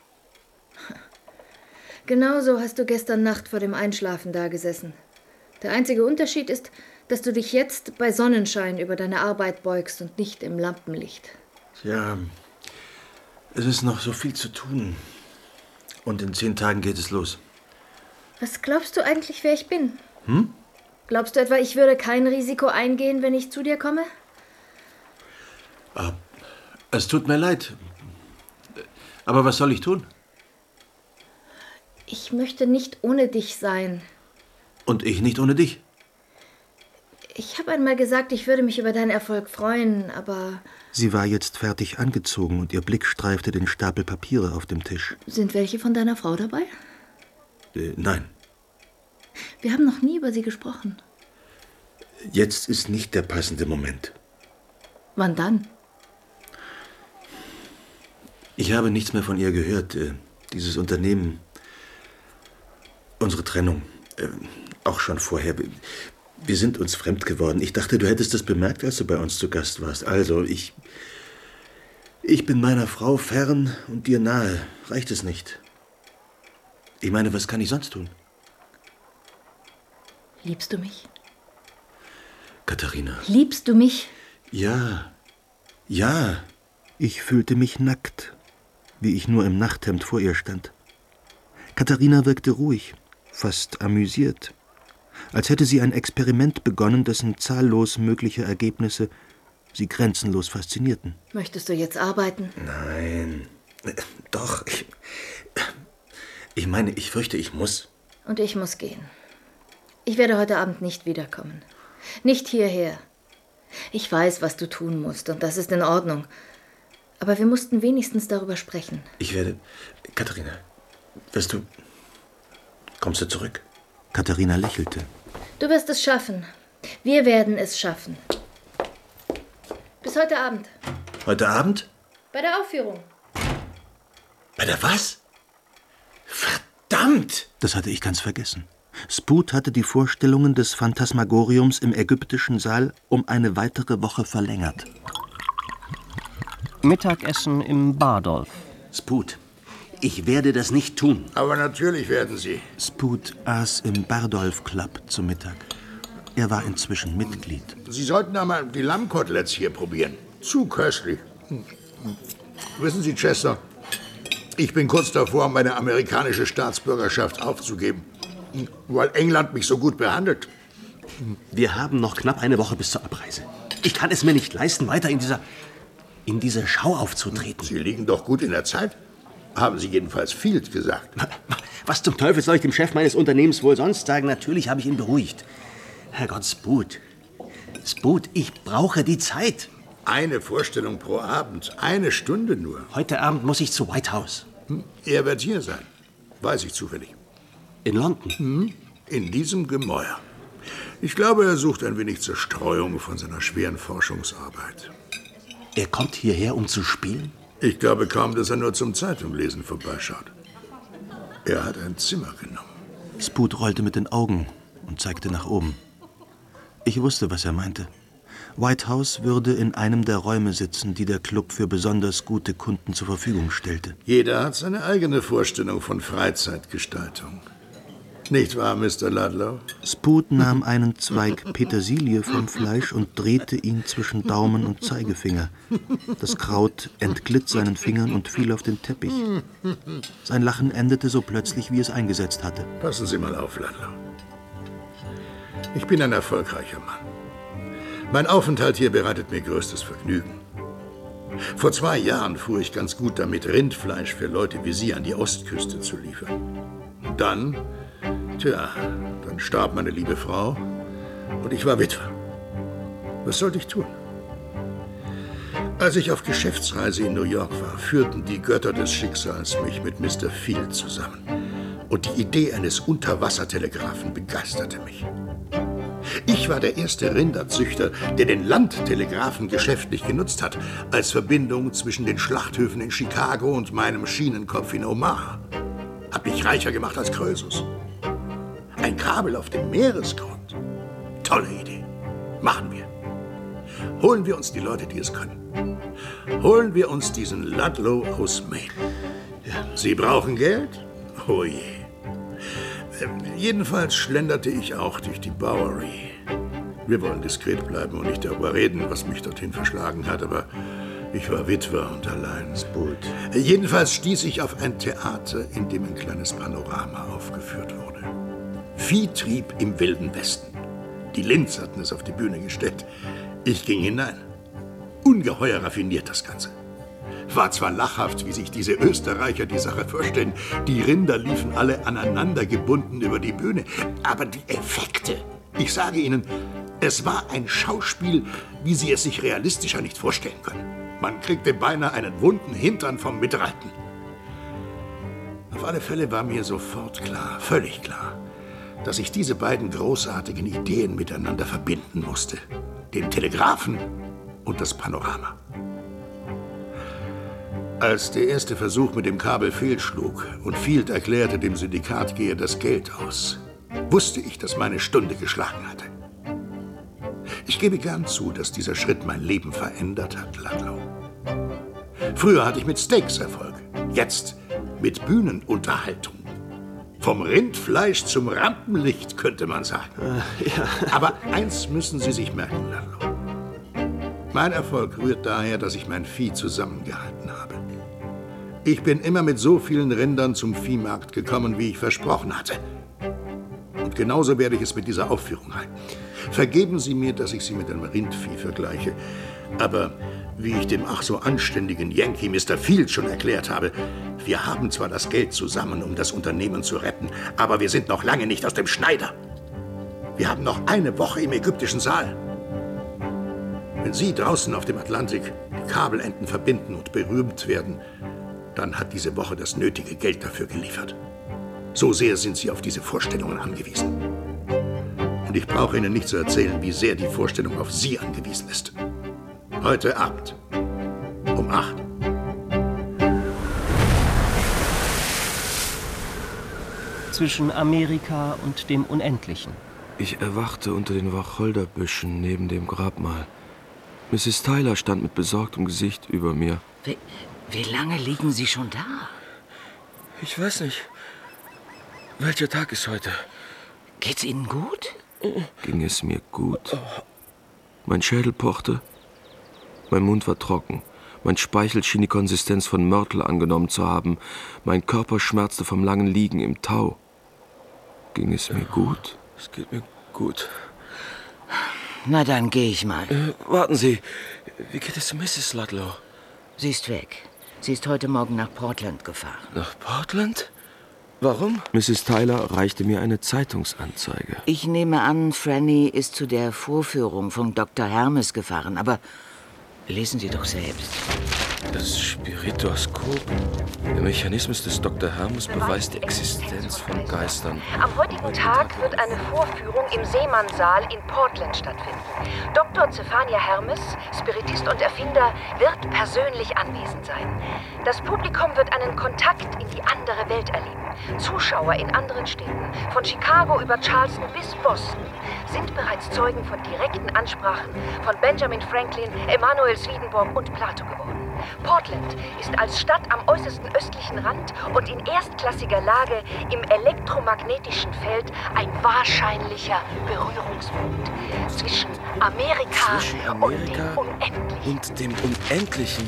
Genauso hast du gestern Nacht vor dem Einschlafen dagesessen. Der einzige Unterschied ist, dass du dich jetzt bei Sonnenschein über deine Arbeit beugst und nicht im Lampenlicht. Ja, es ist noch so viel zu tun. Und in 10 Tagen geht es los. Was glaubst du eigentlich, wer ich bin? Glaubst du etwa, ich würde kein Risiko eingehen, wenn ich zu dir komme? Es tut mir leid. Aber was soll ich tun? Ich möchte nicht ohne dich sein. Und ich nicht ohne dich. Ich habe einmal gesagt, ich würde mich über deinen Erfolg freuen, aber... Sie war jetzt fertig angezogen und ihr Blick streifte den Stapel Papiere auf dem Tisch. Sind welche von deiner Frau dabei? Nein. Wir haben noch nie über sie gesprochen. Jetzt ist nicht der passende Moment. Wann dann? Ich habe nichts mehr von ihr gehört. Dieses Unternehmen, unsere Trennung, auch schon vorher. Wir sind uns fremd geworden. Ich dachte, du hättest das bemerkt, als du bei uns zu Gast warst. Also, ich bin meiner Frau fern und dir nahe. Reicht es nicht? Ich meine, was kann ich sonst tun? Liebst du mich? Katharina. Liebst du mich? Ja. Ja. Ich fühlte mich nackt, wie ich nur im Nachthemd vor ihr stand. Katharina wirkte ruhig, fast amüsiert, als hätte sie ein Experiment begonnen, dessen zahllos mögliche Ergebnisse sie grenzenlos faszinierten. Möchtest du jetzt arbeiten? Nein, doch, ich meine, ich fürchte, ich muss. Und ich muss gehen. Ich werde heute Abend nicht wiederkommen. Nicht hierher. Ich weiß, was du tun musst, und das ist in Ordnung. Aber wir mussten wenigstens darüber sprechen. Ich werde... Katharina, kommst du zurück? Katharina lächelte. Du wirst es schaffen. Wir werden es schaffen. Bis heute Abend. Heute Abend? Bei der Aufführung. Bei der was? Verdammt! Das hatte ich ganz vergessen. Spud hatte die Vorstellungen des Phantasmagoriums im ägyptischen Saal um eine weitere Woche verlängert. Mittagessen im Bardolph. Spud, ich werde das nicht tun. Aber natürlich werden Sie. Spud aß im Bardolph Club zu Mittag. Er war inzwischen Mitglied. Sie sollten einmal die Lammkoteletts hier probieren. Zu köstlich. Wissen Sie, Chester, ich bin kurz davor, meine amerikanische Staatsbürgerschaft aufzugeben, weil England mich so gut behandelt. Wir haben noch knapp eine Woche bis zur Abreise. Ich kann es mir nicht leisten, weiter in dieser Schau aufzutreten. Sie liegen doch gut in der Zeit. Haben Sie jedenfalls Field gesagt. Was zum Teufel soll ich dem Chef meines Unternehmens wohl sonst sagen? Natürlich habe ich ihn beruhigt. Herrgott, Spud. Spud, ich brauche die Zeit. Eine Vorstellung pro Abend, 1 Stunde nur. Heute Abend muss ich zu White House. Er wird hier sein. Weiß ich zufällig. In London? In diesem Gemäuer. Ich glaube, er sucht ein wenig Zerstreuung von seiner schweren Forschungsarbeit. Er kommt hierher, um zu spielen? Ich glaube kaum, dass er nur zum Zeitunglesen vorbeischaut. Er hat ein Zimmer genommen. Spud rollte mit den Augen und zeigte nach oben. Ich wusste, was er meinte. White House würde in einem der Räume sitzen, die der Club für besonders gute Kunden zur Verfügung stellte. Jeder hat seine eigene Vorstellung von Freizeitgestaltung. Nicht wahr, Mr. Ludlow? Spud nahm einen Zweig Petersilie vom Fleisch und drehte ihn zwischen Daumen und Zeigefinger. Das Kraut entglitt seinen Fingern und fiel auf den Teppich. Sein Lachen endete so plötzlich, wie es eingesetzt hatte. Passen Sie mal auf, Ludlow. Ich bin ein erfolgreicher Mann. Mein Aufenthalt hier bereitet mir größtes Vergnügen. Vor 2 Jahren fuhr ich ganz gut damit, Rindfleisch für Leute wie Sie an die Ostküste zu liefern. Dann starb meine liebe Frau und ich war Witwer. Was sollte ich tun? Als ich auf Geschäftsreise in New York war, führten die Götter des Schicksals mich mit Mr. Field zusammen. Und die Idee eines Unterwassertelegraphen begeisterte mich. Ich war der erste Rinderzüchter, der den Landtelegraphen geschäftlich genutzt hat, als Verbindung zwischen den Schlachthöfen in Chicago und meinem Schienenkopf in Omaha. Hab mich reicher gemacht als Krösus. Ein Kabel auf dem Meeresgrund. Tolle Idee. Machen wir. Holen wir uns die Leute, die es können. Holen wir uns diesen Ludlow aus Maine. Sie brauchen Geld? Oh je. Jedenfalls schlenderte ich auch durch die Bowery. Wir wollen diskret bleiben und nicht darüber reden, was mich dorthin verschlagen hat, aber ich war Witwer und allein. Spud. Jedenfalls stieß ich auf ein Theater, in dem ein kleines Panorama aufgeführt wurde. Viehtrieb im Wilden Westen. Die Linz hatten es auf die Bühne gestellt. Ich ging hinein. Ungeheuer raffiniert das Ganze. War zwar lachhaft, wie sich diese Österreicher die Sache vorstellen. Die Rinder liefen alle aneinander gebunden über die Bühne. Aber die Effekte, ich sage Ihnen, es war ein Schauspiel, wie Sie es sich realistischer nicht vorstellen können. Man kriegte beinahe einen wunden Hintern vom Mitreiten. Auf alle Fälle war mir sofort klar, völlig klar, dass ich diese beiden großartigen Ideen miteinander verbinden musste. Den Telegraphen und das Panorama. Als der erste Versuch mit dem Kabel fehlschlug und Field erklärte dem Syndikatgeher das Geld aus, wusste ich, dass meine Stunde geschlagen hatte. Ich gebe gern zu, dass dieser Schritt mein Leben verändert hat, Ludlow. Früher hatte ich mit Steaks Erfolg, jetzt mit Bühnenunterhaltung. Vom Rindfleisch zum Rampenlicht, könnte man sagen. Ja. Aber eins müssen Sie sich merken, Ludlow. Mein Erfolg rührt daher, dass ich mein Vieh zusammengehalten habe. Ich bin immer mit so vielen Rindern zum Viehmarkt gekommen, wie ich versprochen hatte. Und genauso werde ich es mit dieser Aufführung halten. Vergeben Sie mir, dass ich Sie mit einem Rindvieh vergleiche. Aber wie ich dem ach so anständigen Yankee Mr. Fields schon erklärt habe, wir haben zwar das Geld zusammen, um das Unternehmen zu retten, aber wir sind noch lange nicht aus dem Schneider. Wir haben noch eine Woche im ägyptischen Saal. Wenn Sie draußen auf dem Atlantik die Kabelenden verbinden und berühmt werden, dann hat diese Woche das nötige Geld dafür geliefert. So sehr sind Sie auf diese Vorstellungen angewiesen. Und ich brauche Ihnen nicht zu erzählen, wie sehr die Vorstellung auf Sie angewiesen ist. Heute Abend um 8. Zwischen Amerika und dem Unendlichen. Ich erwachte unter den Wacholderbüschen neben dem Grabmal. Mrs. Tyler stand mit besorgtem Gesicht über mir. Wie lange liegen Sie schon da? Ich weiß nicht. Welcher Tag ist heute? Geht's Ihnen gut? Ging es mir gut. Mein Schädel pochte. Mein Mund war trocken. Mein Speichel schien die Konsistenz von Mörtel angenommen zu haben. Mein Körper schmerzte vom langen Liegen im Tau. Ging es mir gut? Es geht mir gut. Na, dann gehe ich mal. Warten Sie. Wie geht es Mrs. Ludlow? Sie ist weg. Sie ist heute Morgen nach Portland gefahren. Nach Portland? Warum? Mrs. Tyler reichte mir eine Zeitungsanzeige. Ich nehme an, Franny ist zu der Vorführung von Dr. Hermes gefahren, aber lesen Sie doch selbst. Das Spiritoskop. Der Mechanismus des Dr. Hermes beweist die Existenz von Geistern. Am heutigen Tag wird eine Vorführung im Seemannssaal in Portland stattfinden. Dr. Zephania Hermes, Spiritist und Erfinder, wird persönlich anwesend sein. Das Publikum wird einen Kontakt in die andere Welt erleben. Zuschauer in anderen Städten, von Chicago über Charleston bis Boston, sind bereits Zeugen von direkten Ansprachen von Benjamin Franklin, Emanuel Swedenborg und Plato geworden. Portland ist als Stadt am äußersten östlichen Rand und in erstklassiger Lage im elektromagnetischen Feld ein wahrscheinlicher Berührungspunkt zwischen Amerika und dem Unendlichen. Und dem Unendlichen.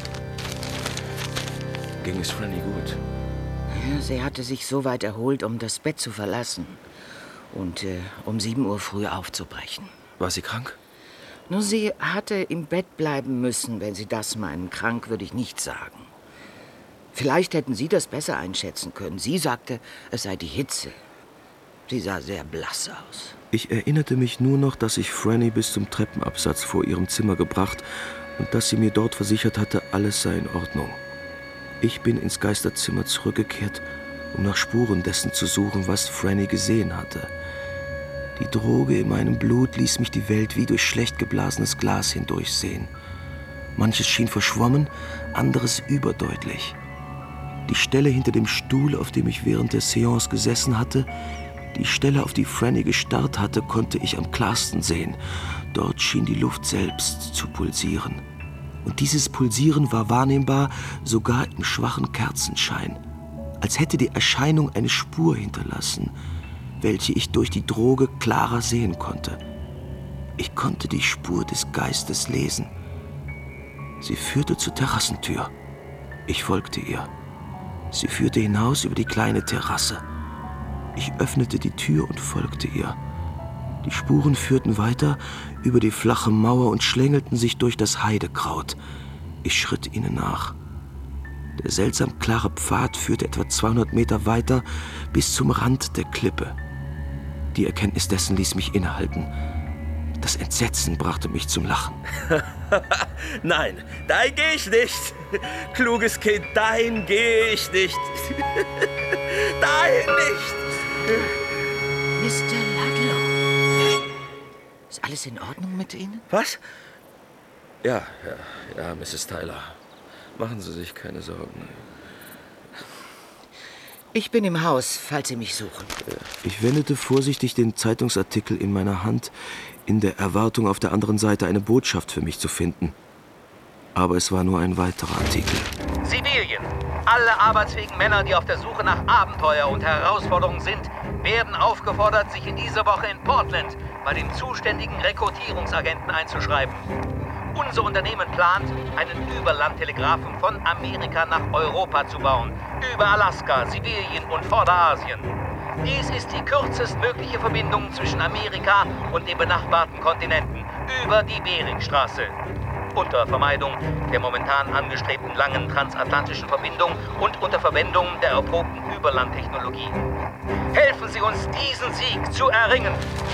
Ging es Franny gut? Ja, sie hatte sich so weit erholt, um das Bett zu verlassen und um 7 Uhr früh aufzubrechen. War sie krank? Nur sie hatte im Bett bleiben müssen, wenn Sie das meinen. Krank würde ich nicht sagen. Vielleicht hätten Sie das besser einschätzen können. Sie sagte, es sei die Hitze. Sie sah sehr blass aus. Ich erinnerte mich nur noch, dass ich Franny bis zum Treppenabsatz vor ihrem Zimmer gebracht und dass sie mir dort versichert hatte, alles sei in Ordnung. Ich bin ins Geisterzimmer zurückgekehrt, um nach Spuren dessen zu suchen, was Franny gesehen hatte. Die Droge in meinem Blut ließ mich die Welt wie durch schlecht geblasenes Glas hindurchsehen. Manches schien verschwommen, anderes überdeutlich. Die Stelle hinter dem Stuhl, auf dem ich während der Seance gesessen hatte, die Stelle, auf die Franny gestarrt hatte, konnte ich am klarsten sehen. Dort schien die Luft selbst zu pulsieren. Und dieses Pulsieren war wahrnehmbar sogar im schwachen Kerzenschein, als hätte die Erscheinung eine Spur hinterlassen, welche ich durch die Droge klarer sehen konnte. Ich konnte die Spur des Geistes lesen. Sie führte zur Terrassentür. Ich folgte ihr. Sie führte hinaus über die kleine Terrasse. Ich öffnete die Tür und folgte ihr. Die Spuren führten weiter über die flache Mauer und schlängelten sich durch das Heidekraut. Ich schritt ihnen nach. Der seltsam klare Pfad führte etwa 200 Meter weiter bis zum Rand der Klippe. Die Erkenntnis dessen ließ mich innehalten. Das Entsetzen brachte mich zum Lachen. Nein, dahin gehe ich nicht. Kluges Kind, dahin gehe ich nicht. Dahin nicht. Mr. Ludlow. Ist alles in Ordnung mit Ihnen? Was? Ja, Mrs. Tyler. Machen Sie sich keine Sorgen. Ich bin im Haus, falls Sie mich suchen. Ich wendete vorsichtig den Zeitungsartikel in meiner Hand, in der Erwartung, auf der anderen Seite eine Botschaft für mich zu finden. Aber es war nur ein weiterer Artikel. Sibilien. Alle arbeitsfähigen Männer, die auf der Suche nach Abenteuer und Herausforderungen sind, werden aufgefordert, sich in dieser Woche in Portland bei dem zuständigen Rekrutierungsagenten einzuschreiben. Unser Unternehmen plant, einen Überlandtelegraphen von Amerika nach Europa zu bauen, über Alaska, Sibirien und Vorderasien. Dies ist die kürzestmögliche Verbindung zwischen Amerika und den benachbarten Kontinenten über die Beringstraße. Unter Vermeidung der momentan angestrebten langen transatlantischen Verbindung und unter Verwendung der erprobten Überlandtechnologie. Helfen Sie uns, diesen Sieg zu erringen!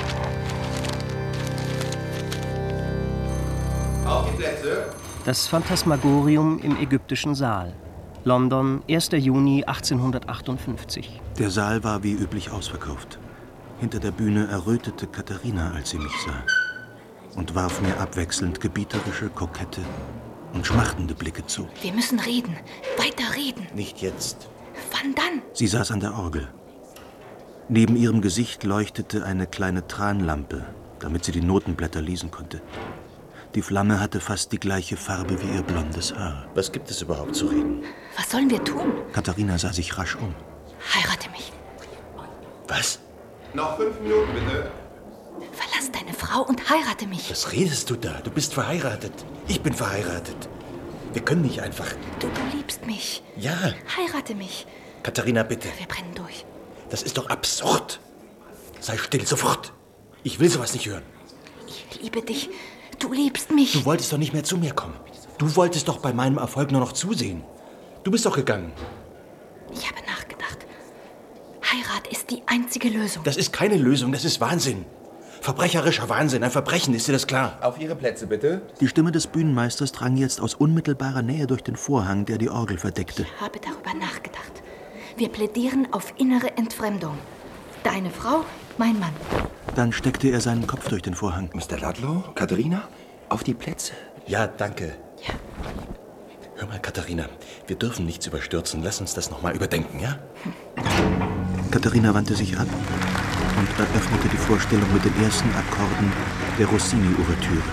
Auf die Plätze! Das Phantasmagorium im ägyptischen Saal. London, 1. Juni 1858. Der Saal war wie üblich ausverkauft. Hinter der Bühne errötete Katharina, als sie mich sah, und warf mir abwechselnd gebieterische, kokette und schmachtende Blicke zu. Wir müssen reden. Weiter reden. Nicht jetzt. Wann dann? Sie saß an der Orgel. Neben ihrem Gesicht leuchtete eine kleine Tranlampe, damit sie die Notenblätter lesen konnte. Die Flamme hatte fast die gleiche Farbe wie ihr blondes Haar. Was gibt es überhaupt zu reden? Was sollen wir tun? Katharina sah sich rasch um. Heirate mich. Was? Noch 5 Minuten, bitte. Verlass deine Frau und heirate mich. Was redest du da? Du bist verheiratet. Ich bin verheiratet. Wir können nicht einfach... Du liebst mich. Ja. Heirate mich. Katharina, bitte. Wir brennen durch. Das ist doch absurd. Sei still, sofort. Ich will sowas nicht hören. Ich liebe dich. Du liebst mich. Du wolltest doch nicht mehr zu mir kommen. Du wolltest doch bei meinem Erfolg nur noch zusehen. Du bist doch gegangen. Ich habe nachgedacht. Heirat ist die einzige Lösung. Das ist keine Lösung, das ist Wahnsinn. Verbrecherischer Wahnsinn, ein Verbrechen, ist dir das klar? Auf Ihre Plätze, bitte. Die Stimme des Bühnenmeisters drang jetzt aus unmittelbarer Nähe durch den Vorhang, der die Orgel verdeckte. Ich habe darüber nachgedacht. Wir plädieren auf innere Entfremdung. Deine Frau, mein Mann. Dann steckte er seinen Kopf durch den Vorhang. Mr. Ludlow, Katharina, auf die Plätze. Ja, danke. Ja. Hör mal, Katharina, wir dürfen nichts überstürzen. Lass uns das noch mal überdenken, ja? Katharina wandte sich ab und eröffnete die Vorstellung mit den ersten Akkorden der Rossini-Ouvertüre.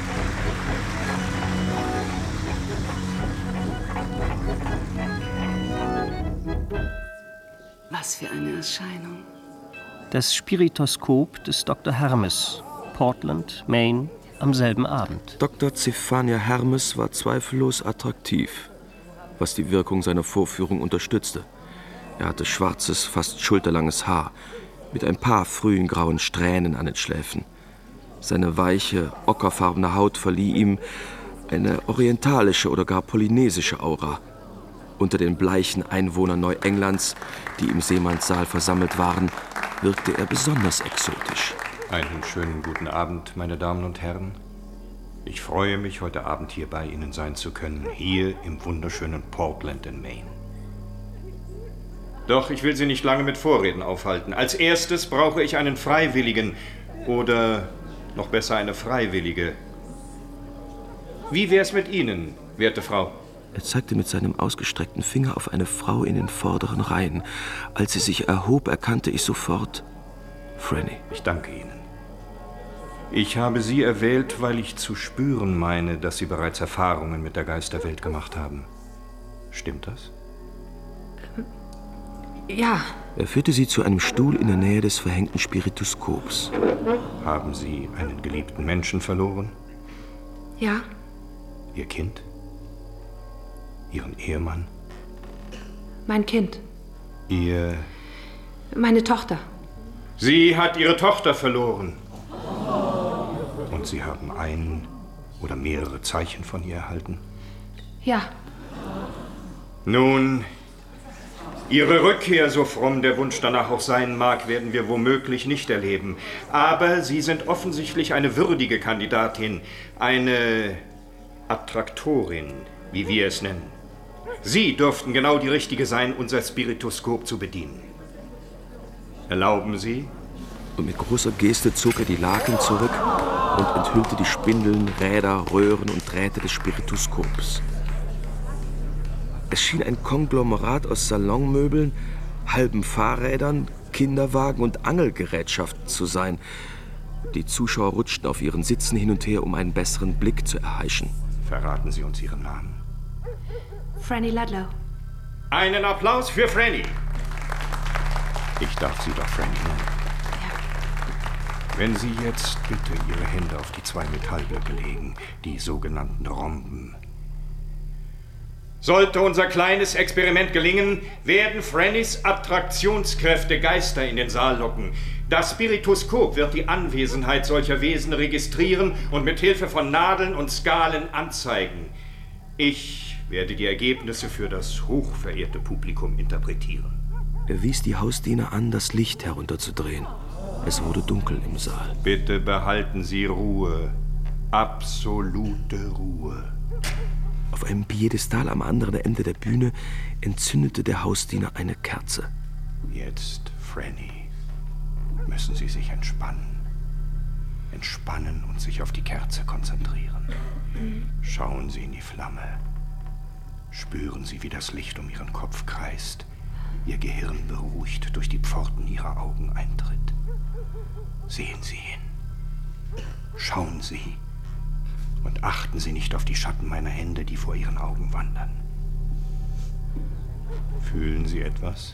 Was für eine Erscheinung. Das Spiritoskop des Dr. Hermes, Portland, Maine, am selben Abend. Dr. Zephania Hermes war zweifellos attraktiv, was die Wirkung seiner Vorführung unterstützte. Er hatte schwarzes, fast schulterlanges Haar, mit ein paar frühen grauen Strähnen an den Schläfen. Seine weiche, ockerfarbene Haut verlieh ihm eine orientalische oder gar polynesische Aura. Unter den bleichen Einwohnern Neuenglands, die im Seemannssaal versammelt waren, wirkte er besonders exotisch. Einen schönen guten Abend, meine Damen und Herren. Ich freue mich, heute Abend hier bei Ihnen sein zu können, hier im wunderschönen Portland in Maine. Doch ich will Sie nicht lange mit Vorreden aufhalten. Als erstes brauche ich einen Freiwilligen oder noch besser eine Freiwillige. Wie wär's mit Ihnen, werte Frau? Er zeigte mit seinem ausgestreckten Finger auf eine Frau in den vorderen Reihen. Als sie sich erhob, erkannte ich sofort Franny. Ich danke Ihnen. Ich habe Sie erwählt, weil ich zu spüren meine, dass Sie bereits Erfahrungen mit der Geisterwelt gemacht haben. Stimmt das? Ja. Er führte sie zu einem Stuhl in der Nähe des verhängten Spiritoskops. Haben Sie einen geliebten Menschen verloren? Ja. Ihr Kind? Ihren Ehemann? Mein Kind. Meine Tochter. Sie hat ihre Tochter verloren. Und Sie haben ein oder mehrere Zeichen von ihr erhalten? Ja. Nun, Ihre Rückkehr, so fromm der Wunsch danach auch sein mag, werden wir womöglich nicht erleben. Aber Sie sind offensichtlich eine würdige Kandidatin, eine Attraktorin, wie wir es nennen. Sie dürften genau die Richtige sein, unser Spiritoskop zu bedienen. Erlauben Sie? Und mit großer Geste zog er die Laken zurück und enthüllte die Spindeln, Räder, Röhren und Drähte des Spiritoskops. Es schien ein Konglomerat aus Salonmöbeln, halben Fahrrädern, Kinderwagen und Angelgerätschaften zu sein. Die Zuschauer rutschten auf ihren Sitzen hin und her, um einen besseren Blick zu erheischen. Verraten Sie uns Ihren Namen. Franny Ludlow. Einen Applaus für Franny. Ich darf Sie doch Franny nennen. Ja. Wenn Sie jetzt bitte Ihre Hände auf die 2 Metallblöcke legen, die sogenannten Rhomben. Sollte unser kleines Experiment gelingen, werden Frannys Attraktionskräfte Geister in den Saal locken. Das Spiritoskop wird die Anwesenheit solcher Wesen registrieren und mit Hilfe von Nadeln und Skalen anzeigen. Ich werde die Ergebnisse für das hochverehrte Publikum interpretieren. Er wies die Hausdiener an, das Licht herunterzudrehen. Es wurde dunkel im Saal. Bitte behalten Sie Ruhe. Absolute Ruhe. Auf einem Piedestal am anderen Ende der Bühne entzündete der Hausdiener eine Kerze. Jetzt, Franny, müssen Sie sich entspannen. Entspannen und sich auf die Kerze konzentrieren. Schauen Sie in die Flamme. Spüren Sie, wie das Licht um Ihren Kopf kreist, Ihr Gehirn beruhigt durch die Pforten Ihrer Augen eintritt. Sehen Sie hin. Schauen Sie. Und achten Sie nicht auf die Schatten meiner Hände, die vor Ihren Augen wandern. Fühlen Sie etwas?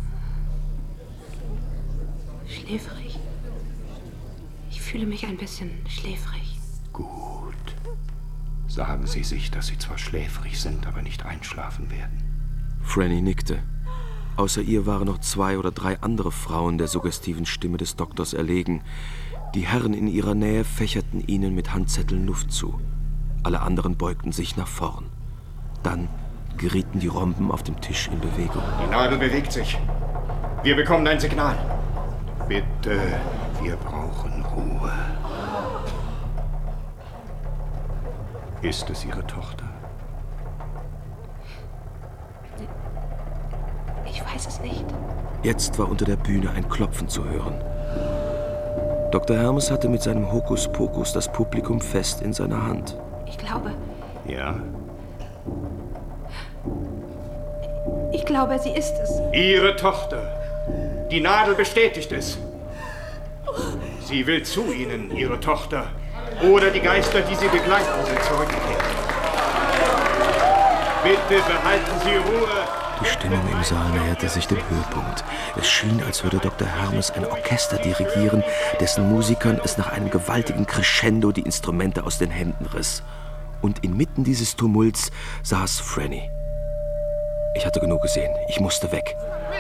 Schläfrig. Ich fühle mich ein bisschen schläfrig. Gut. Sagen Sie sich, dass Sie zwar schläfrig sind, aber nicht einschlafen werden. Franny nickte. Außer ihr waren noch 2 oder 3 andere Frauen der suggestiven Stimme des Doktors erlegen. Die Herren in ihrer Nähe fächerten ihnen mit Handzetteln Luft zu. Alle anderen beugten sich nach vorn. Dann gerieten die Rhomben auf dem Tisch in Bewegung. Die Nadel bewegt sich. Wir bekommen ein Signal. Bitte, wir brauchen Ruhe. Ist es Ihre Tochter? Ich weiß es nicht. Jetzt war unter der Bühne ein Klopfen zu hören. Dr. Hermes hatte mit seinem Hokuspokus das Publikum fest in seiner Hand. Ich glaube... Ja? Ich glaube, sie ist es. Ihre Tochter. Die Nadel bestätigt es. Sie will zu Ihnen, Ihre Tochter. Oder die Geister, die Sie begleiten, sind zurückgekehrt. Bitte behalten Sie Ruhe. Die Stimmung im Saal näherte sich dem Höhepunkt. Es schien, als würde Dr. Hermes ein Orchester dirigieren, dessen Musikern es nach einem gewaltigen Crescendo die Instrumente aus den Händen riss. Und inmitten dieses Tumults saß Franny. Ich hatte genug gesehen. Ich musste weg.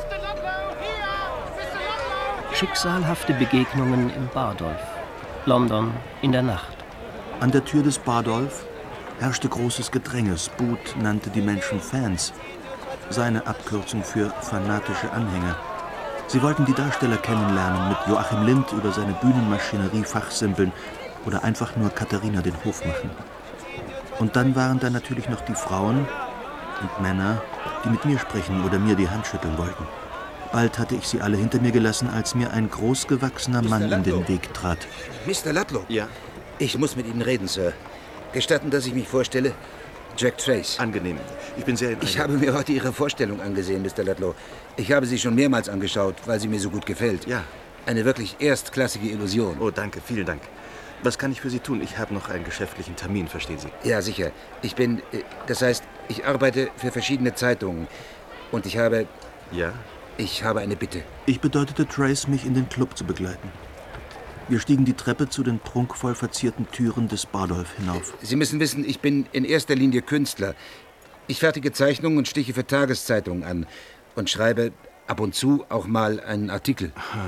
Schicksalhafte Begegnungen im Bardolph. London in der Nacht. An der Tür des Bardolph herrschte großes Gedränge. Boot nannte die Menschen Fans. Seine Abkürzung für fanatische Anhänger. Sie wollten die Darsteller kennenlernen, mit Joachim Lind über seine Bühnenmaschinerie fachsimpeln oder einfach nur Katharina den Hof machen. Und dann waren da natürlich noch die Frauen und Männer, die mit mir sprechen oder mir die Hand schütteln wollten. Bald hatte ich sie alle hinter mir gelassen, als mir ein großgewachsener Mann in den Weg trat. Mr. Ludlow? Ja? Ich muss mit Ihnen reden, Sir. Gestatten, dass ich mich vorstelle? Jack Trace. Angenehm. Ich bin sehr... Ich habe mir heute Ihre Vorstellung angesehen, Mr. Ludlow. Ich habe sie schon mehrmals angeschaut, weil sie mir so gut gefällt. Ja. Eine wirklich erstklassige Illusion. Oh, danke, vielen Dank. Was kann ich für Sie tun? Ich habe noch einen geschäftlichen Termin, verstehen Sie? Ja, sicher. Das heißt, ich arbeite für verschiedene Zeitungen. Und ich habe... Ja? Ich habe eine Bitte. Ich bedeutete Trace, mich in den Club zu begleiten. Wir stiegen die Treppe zu den prunkvoll verzierten Türen des Bardolph hinauf. Sie müssen wissen, ich bin in erster Linie Künstler. Ich fertige Zeichnungen und Stiche für Tageszeitungen an und schreibe ab und zu auch mal einen Artikel. Aha.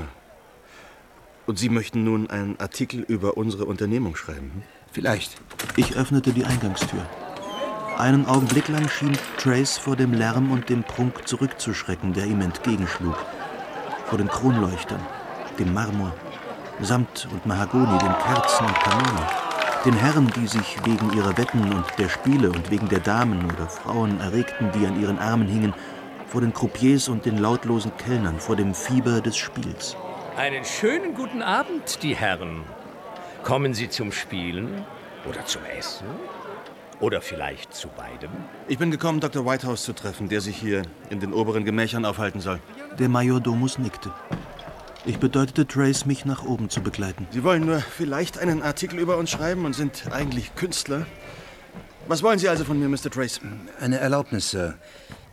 Und Sie möchten nun einen Artikel über unsere Unternehmung schreiben? Hm? Vielleicht. Ich öffnete die Eingangstür. Einen Augenblick lang schien Trace vor dem Lärm und dem Prunk zurückzuschrecken, der ihm entgegenschlug. Vor den Kronleuchtern, dem Marmor, Samt und Mahagoni, den Kerzen und Kanonen, den Herren, die sich wegen ihrer Wetten und der Spiele und wegen der Damen oder Frauen erregten, die an ihren Armen hingen, vor den Croupiers und den lautlosen Kellnern, vor dem Fieber des Spiels. Einen schönen guten Abend, die Herren. Kommen Sie zum Spielen oder zum Essen? Oder vielleicht zu beidem? Ich bin gekommen, Dr. Whitehouse zu treffen, der sich hier in den oberen Gemächern aufhalten soll. Der Majordomus nickte. Ich bedeutete Trace, mich nach oben zu begleiten. Sie wollen nur vielleicht einen Artikel über uns schreiben und sind eigentlich Künstler. Was wollen Sie also von mir, Mr. Trace? Eine Erlaubnis, Sir.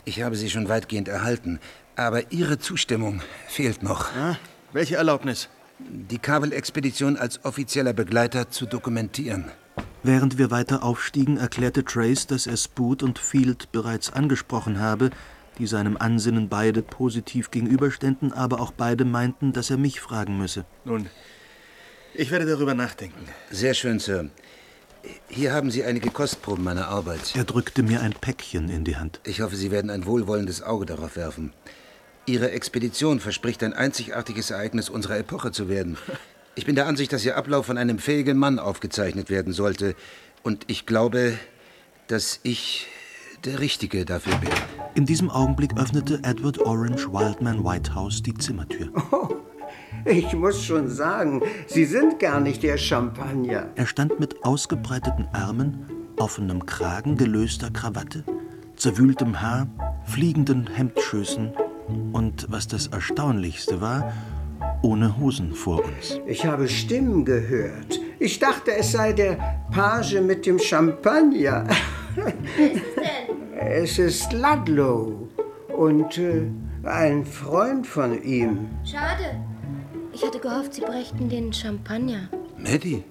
Ich habe sie schon weitgehend erhalten, aber Ihre Zustimmung fehlt noch. Welche Erlaubnis? Die Kabelexpedition als offizieller Begleiter zu dokumentieren. Während wir weiter aufstiegen, erklärte Trace, dass er Spud und Field bereits angesprochen habe, die seinem Ansinnen beide positiv gegenüberständen, aber auch beide meinten, dass er mich fragen müsse. Nun, ich werde darüber nachdenken. Sehr schön, Sir. Hier haben Sie einige Kostproben meiner Arbeit. Er drückte mir ein Päckchen in die Hand. Ich hoffe, Sie werden ein wohlwollendes Auge darauf werfen. Ihre Expedition verspricht ein einzigartiges Ereignis unserer Epoche zu werden. Ich bin der Ansicht, dass Ihr Ablauf von einem fähigen Mann aufgezeichnet werden sollte. Und ich glaube, dass ich der Richtige dafür bin. In diesem Augenblick öffnete Edward Orange Wildman Whitehouse die Zimmertür. Oh, ich muss schon sagen, Sie sind gar nicht der Champagner. Er stand mit ausgebreiteten Ärmeln, offenem Kragen, gelöster Krawatte, zerwühltem Haar, fliegenden Hemdschößen und, was das Erstaunlichste war, ohne Hosen vor uns. Ich habe Stimmen gehört. Ich dachte, es sei der Page mit dem Champagner. Wer ist es denn? Es ist Ludlow und ein Freund von ihm. Schade. Ich hatte gehofft, Sie brächten den Champagner. Maddie?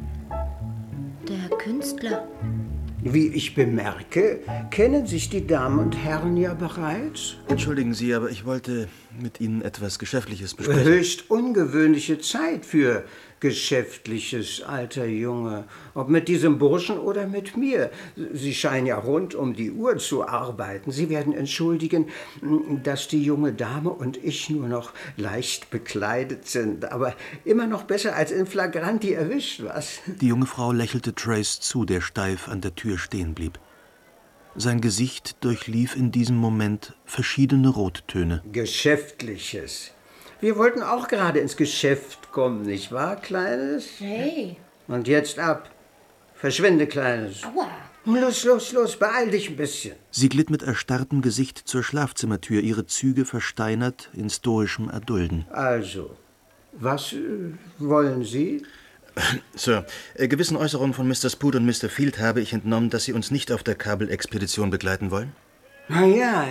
Der Künstler. Wie ich bemerke, kennen sich die Damen und Herren ja bereits. Entschuldigen Sie, aber ich wollte mit Ihnen etwas Geschäftliches besprechen. Höchst ungewöhnliche Zeit für Geschäftliches, alter Junge. Ob mit diesem Burschen oder mit mir. Sie scheinen ja rund um die Uhr zu arbeiten. Sie werden entschuldigen, dass die junge Dame und ich nur noch leicht bekleidet sind. Aber immer noch besser als in Flagranti erwischt, was? Die junge Frau lächelte Trace zu, der steif an der Tür stehen blieb. Sein Gesicht durchlief in diesem Moment verschiedene Rottöne. Geschäftliches. Wir wollten auch gerade ins Geschäft kommen, nicht wahr, Kleines? Hey. Und jetzt ab. Verschwinde, Kleines. Aua. Los, beeil dich ein bisschen. Sie glitt mit erstarrtem Gesicht zur Schlafzimmertür, ihre Züge versteinert in stoischem Erdulden. Also, was wollen Sie? Sir, gewissen Äußerungen von Mr. Spud und Mr. Field habe ich entnommen, dass Sie uns nicht auf der Kabelexpedition begleiten wollen. Na ja.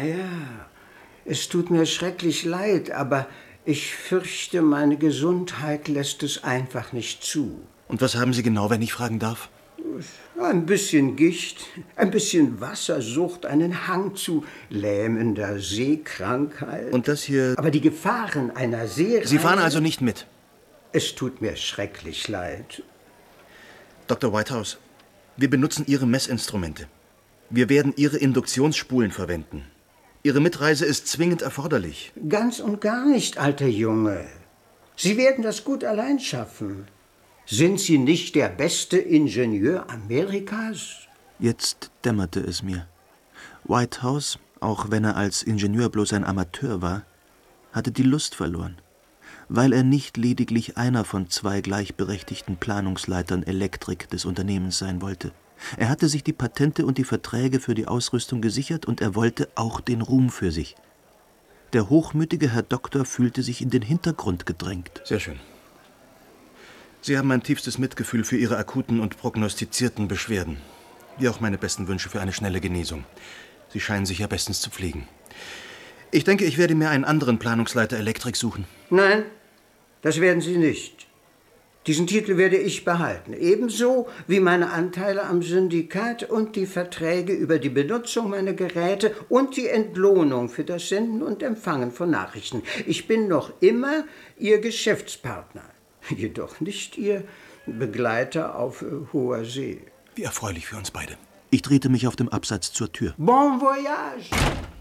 Es tut mir schrecklich leid, aber ich fürchte, meine Gesundheit lässt es einfach nicht zu. Und was haben Sie genau, wenn ich fragen darf? Ein bisschen Gicht, ein bisschen Wassersucht, einen Hang zu lähmender Seekrankheit. Und das hier... Aber die Gefahren einer Seereise... Sie fahren also nicht mit? Es tut mir schrecklich leid. Dr. Whitehouse, wir benutzen Ihre Messinstrumente. Wir werden Ihre Induktionsspulen verwenden. Ihre Mitreise ist zwingend erforderlich. Ganz und gar nicht, alter Junge. Sie werden das gut allein schaffen. Sind Sie nicht der beste Ingenieur Amerikas? Jetzt dämmerte es mir. Whitehouse, auch wenn er als Ingenieur bloß ein Amateur war, hatte die Lust verloren, weil er nicht lediglich einer von 2 gleichberechtigten Planungsleitern Elektrik des Unternehmens sein wollte. Er hatte sich die Patente und die Verträge für die Ausrüstung gesichert und er wollte auch den Ruhm für sich. Der hochmütige Herr Doktor fühlte sich in den Hintergrund gedrängt. Sehr schön. Sie haben mein tiefstes Mitgefühl für Ihre akuten und prognostizierten Beschwerden, wie auch meine besten Wünsche für eine schnelle Genesung. Sie scheinen sich ja bestens zu pflegen. Ich denke, ich werde mir einen anderen Planungsleiter Elektrik suchen. Nein, das werden Sie nicht. Diesen Titel werde ich behalten, ebenso wie meine Anteile am Syndikat und die Verträge über die Benutzung meiner Geräte und die Entlohnung für das Senden und Empfangen von Nachrichten. Ich bin noch immer Ihr Geschäftspartner, jedoch nicht Ihr Begleiter auf hoher See. Wie erfreulich für uns beide. Ich drehte mich auf dem Absatz zur Tür. Bon voyage!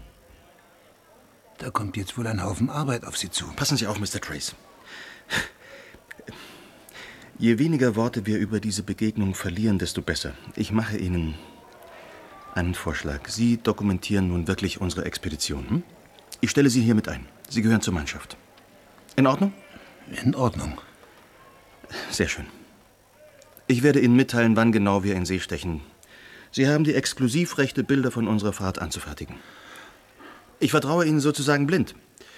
Da kommt jetzt wohl ein Haufen Arbeit auf Sie zu. Passen Sie auf, Mr. Trace. Je weniger Worte wir über diese Begegnung verlieren, desto besser. Ich mache Ihnen einen Vorschlag. Sie dokumentieren nun wirklich unsere Expedition. Ich stelle Sie hiermit ein. Sie gehören zur Mannschaft. In Ordnung? In Ordnung. Sehr schön. Ich werde Ihnen mitteilen, wann genau wir in See stechen. Sie haben die Exklusivrechte, Bilder von unserer Fahrt anzufertigen. Ich vertraue Ihnen sozusagen blind.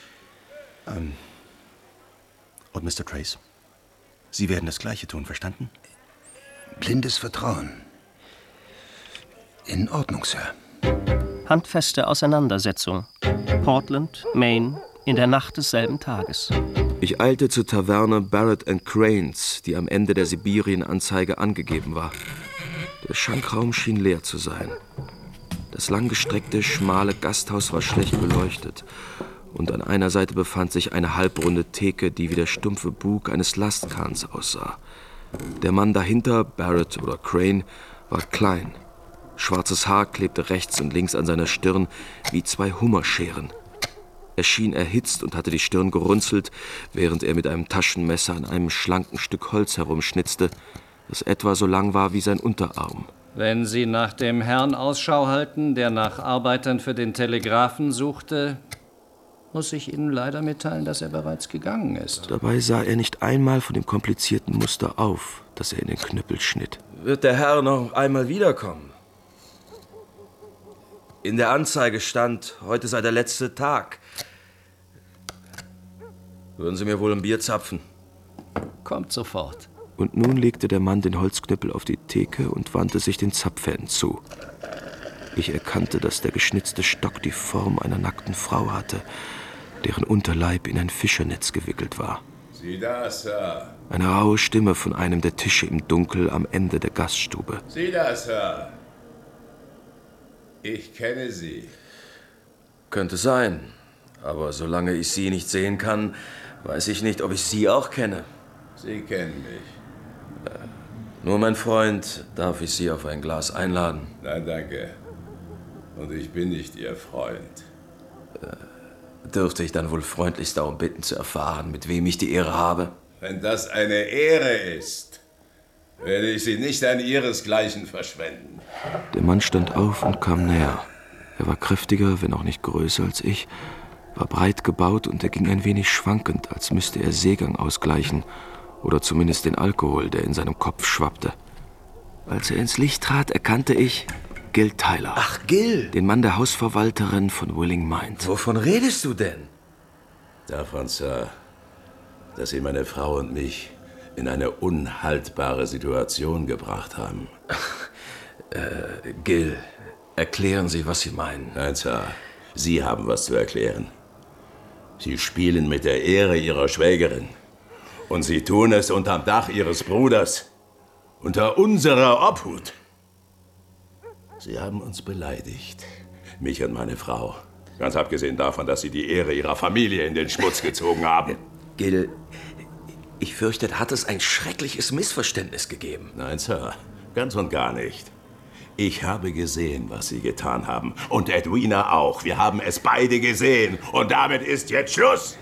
Und Mr. Trace, Sie werden das Gleiche tun, verstanden? Blindes Vertrauen. In Ordnung, Sir. Handfeste Auseinandersetzung. Portland, Maine, in der Nacht desselben Tages. Ich eilte zur Taverne Barrett & Cranes, die am Ende der Sibirien-Anzeige angegeben war. Der Schankraum schien leer zu sein. Das langgestreckte, schmale Gasthaus war schlecht beleuchtet. Und an einer Seite befand sich eine halbrunde Theke, die wie der stumpfe Bug eines Lastkahns aussah. Der Mann dahinter, Barrett oder Crane, war klein. Schwarzes Haar klebte rechts und links an seiner Stirn wie zwei Hummerscheren. Er schien erhitzt und hatte die Stirn gerunzelt, während er mit einem Taschenmesser an einem schlanken Stück Holz herumschnitzte, das etwa so lang war wie sein Unterarm. Wenn Sie nach dem Herrn Ausschau halten, der nach Arbeitern für den Telegraphen suchte, muss ich Ihnen leider mitteilen, dass er bereits gegangen ist. Dabei sah er nicht einmal von dem komplizierten Muster auf, das er in den Knüppel schnitt. Wird der Herr noch einmal wiederkommen? In der Anzeige stand, heute sei der letzte Tag. Würden Sie mir wohl ein Bier zapfen? Kommt sofort. Und nun legte der Mann den Holzknüppel auf die Theke und wandte sich den Zapfhähnen zu. Ich erkannte, dass der geschnitzte Stock die Form einer nackten Frau hatte, deren Unterleib in ein Fischernetz gewickelt war. Sie da, Sir. Eine raue Stimme von einem der Tische im Dunkel am Ende der Gaststube. Sie da, Sir. Ich kenne Sie. Könnte sein, aber solange ich Sie nicht sehen kann, weiß ich nicht, ob ich Sie auch kenne. Sie kennen mich. Nur mein Freund, darf ich Sie auf ein Glas einladen? Nein, danke. Und ich bin nicht Ihr Freund. Dürfte ich dann wohl freundlichst darum bitten, zu erfahren, mit wem ich die Ehre habe? Wenn das eine Ehre ist, werde ich sie nicht an ihresgleichen verschwenden. Der Mann stand auf und kam näher. Er war kräftiger, wenn auch nicht größer als ich, war breit gebaut und er ging ein wenig schwankend, als müsste er Seegang ausgleichen oder zumindest den Alkohol, der in seinem Kopf schwappte. Als er ins Licht trat, erkannte ich Gil Tyler. Ach, Gil! Den Mann der Hausverwalterin von Willing Mind. Wovon redest du denn? Davon, Sir, dass Sie meine Frau und mich in eine unhaltbare Situation gebracht haben. Gil, erklären Sie, was Sie meinen. Nein, Sir, Sie haben was zu erklären. Sie spielen mit der Ehre Ihrer Schwägerin. Und Sie tun es unterm Dach Ihres Bruders. Unter unserer Obhut. Sie haben uns beleidigt. Mich und meine Frau. Ganz abgesehen davon, dass Sie die Ehre Ihrer Familie in den Schmutz gezogen haben. Gil, ich fürchte, da hat es ein schreckliches Missverständnis gegeben. Nein, Sir, ganz und gar nicht. Ich habe gesehen, was Sie getan haben. Und Edwina auch. Wir haben es beide gesehen. Und damit ist jetzt Schluss.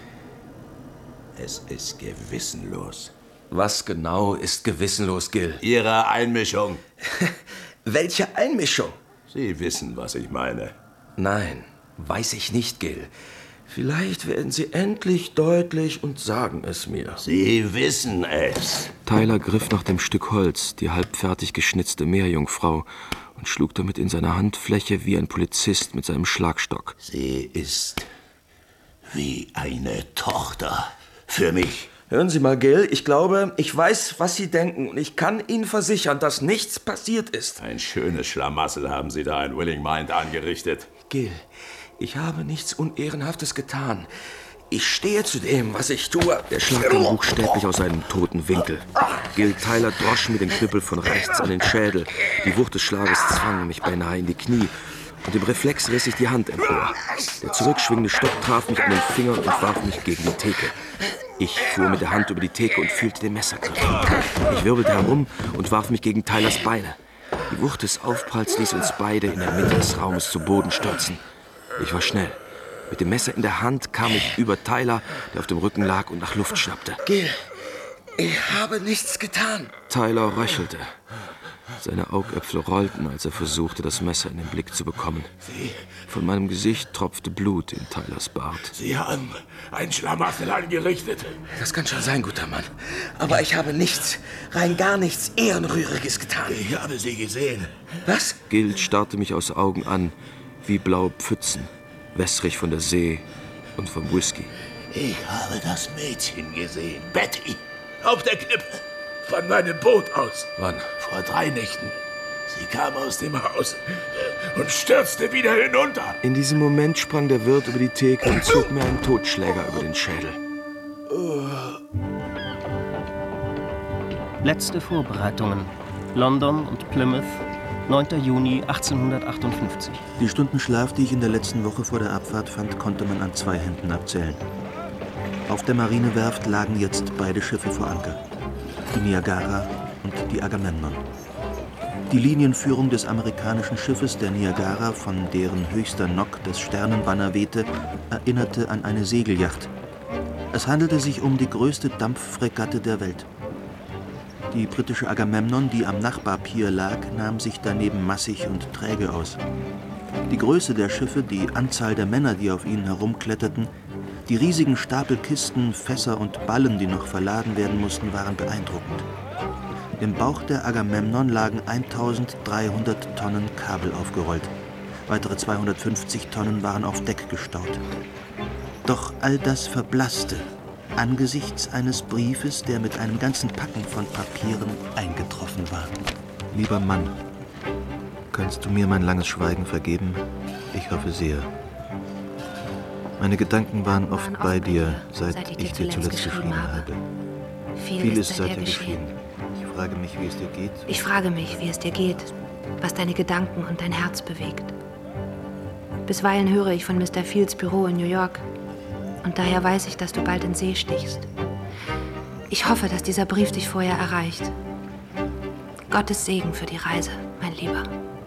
Es ist gewissenlos. Was genau ist gewissenlos, Gil? Ihre Einmischung. Welche Einmischung? Sie wissen, was ich meine. Nein, weiß ich nicht, Gil. Vielleicht werden Sie endlich deutlich und sagen es mir. Sie wissen es. Tyler griff nach dem Stück Holz, die halbfertig geschnitzte Meerjungfrau, und schlug damit in seine Handfläche wie ein Polizist mit seinem Schlagstock. Sie ist wie eine Tochter für mich. Hören Sie mal, Gil, ich glaube, ich weiß, was Sie denken, und ich kann Ihnen versichern, dass nichts passiert ist. Ein schönes Schlamassel haben Sie da in Willing Mind angerichtet. Gil, ich habe nichts Unehrenhaftes getan. Ich stehe zu dem, was ich tue. Der Schlag kam buchstäblich aus seinem toten Winkel. Gil Tyler drosch mir den Knüppel von rechts an den Schädel. Die Wucht des Schlages zwang mich beinahe in die Knie. Und im Reflex riss ich die Hand empor. Der zurückschwingende Stock traf mich an den Finger und warf mich gegen die Theke. Ich fuhr mit der Hand über die Theke und fühlte den Messergriff. Ich wirbelte herum und warf mich gegen Tylers Beine. Die Wucht des Aufpralls ließ uns beide in der Mitte des Raumes zu Boden stürzen. Ich war schnell. Mit dem Messer in der Hand kam ich über Tyler, der auf dem Rücken lag und nach Luft schnappte. Gil, ich habe nichts getan. Tyler röchelte. Seine Augäpfel rollten, als er versuchte, das Messer in den Blick zu bekommen. Von meinem Gesicht tropfte Blut in Tylers Bart. Sie haben ein Schlamassel angerichtet. Das kann schon sein, guter Mann. Aber ich habe nichts, rein gar nichts Ehrenrühriges getan. Ich habe Sie gesehen. Was? Gil starrte mich aus Augen an, wie blaue Pfützen, wässrig von der See und vom Whisky. Ich habe das Mädchen gesehen, Betty, auf der Klippe, von meinem Boot aus. Wann? Vor 3 Nächten. Sie kam aus dem Haus und stürzte wieder hinunter. In diesem Moment sprang der Wirt über die Theke und zog mir einen Totschläger über den Schädel. Letzte Vorbereitungen. London und Plymouth, 9. Juni 1858. Die Stunden Schlaf, die ich in der letzten Woche vor der Abfahrt fand, konnte man an 2 Händen abzählen. Auf der Marinewerft lagen jetzt beide Schiffe vor Anker. Die Niagara und die Agamemnon. Die Linienführung des amerikanischen Schiffes, der Niagara, von deren höchster Nock das Sternenbanner wehte, erinnerte an eine Segelyacht. Es handelte sich um die größte Dampffregatte der Welt. Die britische Agamemnon, die am Nachbarpier lag, nahm sich daneben massig und träge aus. Die Größe der Schiffe, die Anzahl der Männer, die auf ihnen herumkletterten, die riesigen Stapel Kisten, Fässer und Ballen, die noch verladen werden mussten, waren beeindruckend. Im Bauch der Agamemnon lagen 1300 Tonnen Kabel aufgerollt. Weitere 250 Tonnen waren auf Deck gestaut. Doch all das verblasste angesichts eines Briefes, der mit einem ganzen Packen von Papieren eingetroffen war. Lieber Mann, kannst du mir mein langes Schweigen vergeben? Ich hoffe sehr. Meine Gedanken waren oft bei dir, seit ich dir zuletzt geschrieben habe. Viel ist seither geschehen. Ich frage mich, wie es dir geht. Ich frage mich, wie es dir geht, was deine Gedanken und dein Herz bewegt. Bisweilen höre ich von Mr. Fields Büro in New York. Und daher weiß ich, dass du bald in See stichst. Ich hoffe, dass dieser Brief dich vorher erreicht. Gottes Segen für die Reise, mein Lieber.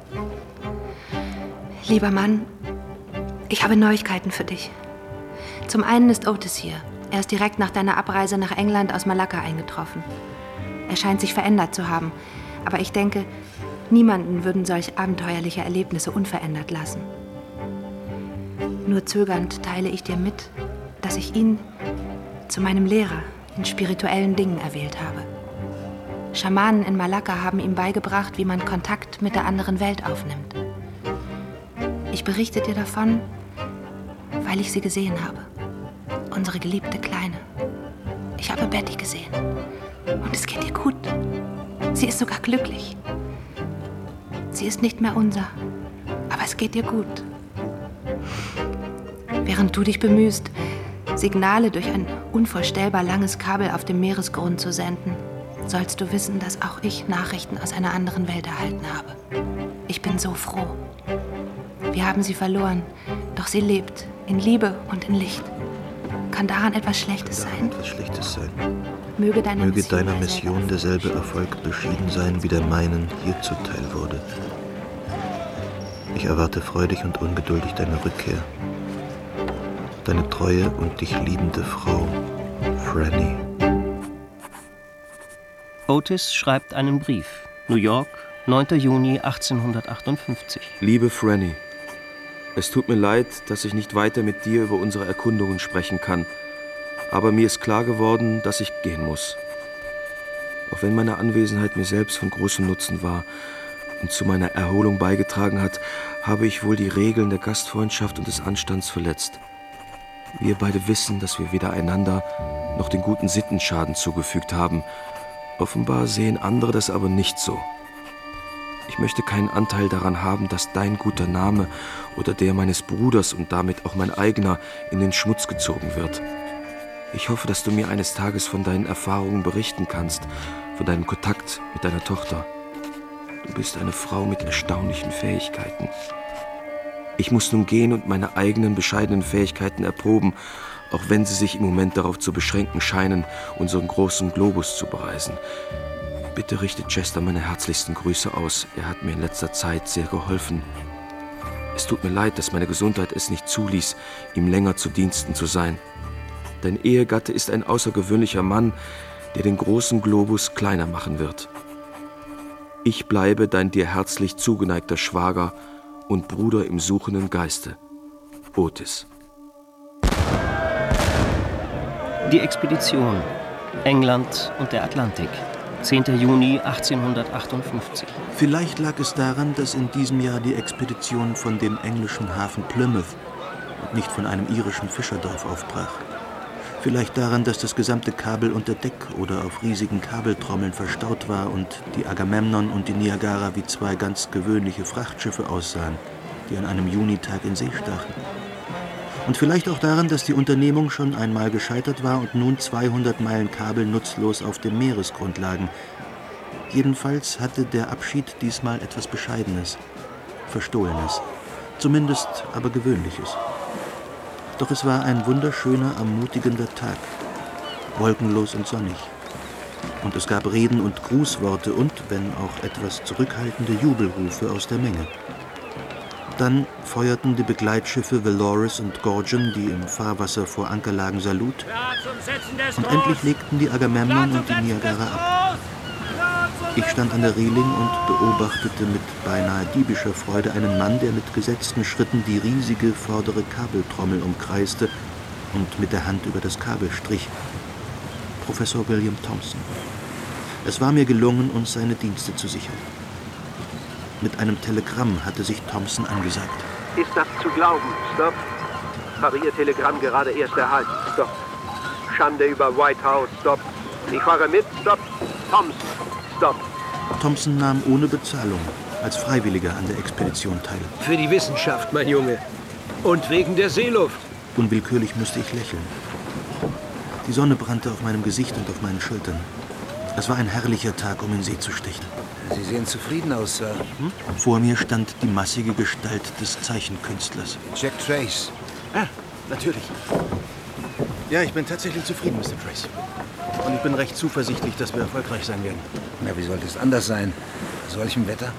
Lieber Mann, ich habe Neuigkeiten für dich. Zum einen ist Otis hier. Er ist direkt nach deiner Abreise nach England aus Malakka eingetroffen. Er scheint sich verändert zu haben, aber ich denke, niemanden würden solch abenteuerliche Erlebnisse unverändert lassen. Nur zögernd teile ich dir mit, dass ich ihn zu meinem Lehrer in spirituellen Dingen erwählt habe. Schamanen in Malakka haben ihm beigebracht, wie man Kontakt mit der anderen Welt aufnimmt. Ich berichte dir davon, weil ich sie gesehen habe. Unsere geliebte Kleine. Ich habe Betty gesehen. Und es geht ihr gut. Sie ist sogar glücklich. Sie ist nicht mehr unser, aber es geht ihr gut. Während du dich bemühst, Signale durch ein unvorstellbar langes Kabel auf dem Meeresgrund zu senden, sollst du wissen, dass auch ich Nachrichten aus einer anderen Welt erhalten habe. Ich bin so froh. Wir haben sie verloren, doch sie lebt in Liebe und in Licht. Kann daran etwas Schlechtes sein? Möge deiner Mission derselbe Erfolg beschieden sein, wie der meinen hier zuteil wurde. Ich erwarte freudig und ungeduldig deine Rückkehr. Deine treue und dich liebende Frau, Franny. Otis schreibt einen Brief. New York, 9. Juni 1858. Liebe Franny, es tut mir leid, dass ich nicht weiter mit dir über unsere Erkundungen sprechen kann. Aber mir ist klar geworden, dass ich gehen muss. Auch wenn meine Anwesenheit mir selbst von großem Nutzen war und zu meiner Erholung beigetragen hat, habe ich wohl die Regeln der Gastfreundschaft und des Anstands verletzt. Wir beide wissen, dass wir weder einander noch den guten Sitten Schaden zugefügt haben. Offenbar sehen andere das aber nicht so. Ich möchte keinen Anteil daran haben, dass dein guter Name oder der meines Bruders und damit auch mein eigener in den Schmutz gezogen wird. Ich hoffe, dass du mir eines Tages von deinen Erfahrungen berichten kannst, von deinem Kontakt mit deiner Tochter. Du bist eine Frau mit erstaunlichen Fähigkeiten. Ich muss nun gehen und meine eigenen bescheidenen Fähigkeiten erproben, auch wenn sie sich im Moment darauf zu beschränken scheinen, unseren großen Globus zu bereisen. Bitte richte Chester meine herzlichsten Grüße aus. Er hat mir in letzter Zeit sehr geholfen. Es tut mir leid, dass meine Gesundheit es nicht zuließ, ihm länger zu Diensten zu sein. Dein Ehegatte ist ein außergewöhnlicher Mann, der den großen Globus kleiner machen wird. Ich bleibe dein dir herzlich zugeneigter Schwager und Bruder im suchenden Geiste, Otis. Die Expedition, England und der Atlantik, 10. Juni 1858. Vielleicht lag es daran, dass in diesem Jahr die Expedition von dem englischen Hafen Plymouth und nicht von einem irischen Fischerdorf aufbrach. Vielleicht daran, dass das gesamte Kabel unter Deck oder auf riesigen Kabeltrommeln verstaut war und die Agamemnon und die Niagara wie zwei ganz gewöhnliche Frachtschiffe aussahen, die an einem Junitag in See stachen. Und vielleicht auch daran, dass die Unternehmung schon einmal gescheitert war und nun 200 Meilen Kabel nutzlos auf dem Meeresgrund lagen. Jedenfalls hatte der Abschied diesmal etwas Bescheidenes, Verstohlenes, zumindest aber Gewöhnliches. Doch es war ein wunderschöner, ermutigender Tag, wolkenlos und sonnig. Und es gab Reden und Grußworte und, wenn auch etwas zurückhaltende Jubelrufe aus der Menge. Dann feuerten die Begleitschiffe Valoris und Gorgon, die im Fahrwasser vor Anker lagen, Salut. Und endlich legten die Agamemnon und die Niagara ab. Ich stand an der Reling und beobachtete mit beinahe diebischer Freude einen Mann, der mit gesetzten Schritten die riesige vordere Kabeltrommel umkreiste und mit der Hand über das Kabel strich. Professor William Thompson. Es war mir gelungen, uns seine Dienste zu sichern. Mit einem Telegramm hatte sich Thompson angesagt. Ist das zu glauben? Stopp. Habe Ihr Telegramm gerade erst erhalten. Stopp. Schande über White House. Stopp. Ich fahre mit. Stopp. Thompson. Stopp. Thompson nahm ohne Bezahlung als Freiwilliger an der Expedition teil. Für die Wissenschaft, mein Junge. Und wegen der Seeluft. Unwillkürlich musste ich lächeln. Die Sonne brannte auf meinem Gesicht und auf meinen Schultern. Es war ein herrlicher Tag, um in See zu stechen. Sie sehen zufrieden aus, Sir. Vor mir stand die massige Gestalt des Zeichenkünstlers. Jack Trace. Ah, natürlich. Ja, ich bin tatsächlich zufrieden, Mr. Trace. Und ich bin recht zuversichtlich, dass wir erfolgreich sein werden. Na, wie sollte es anders sein? Bei solchem Wetter?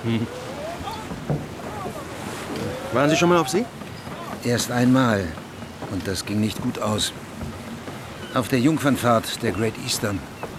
Waren Sie schon mal auf See? Erst einmal. Und das ging nicht gut aus. Auf der Jungfernfahrt der Great Eastern.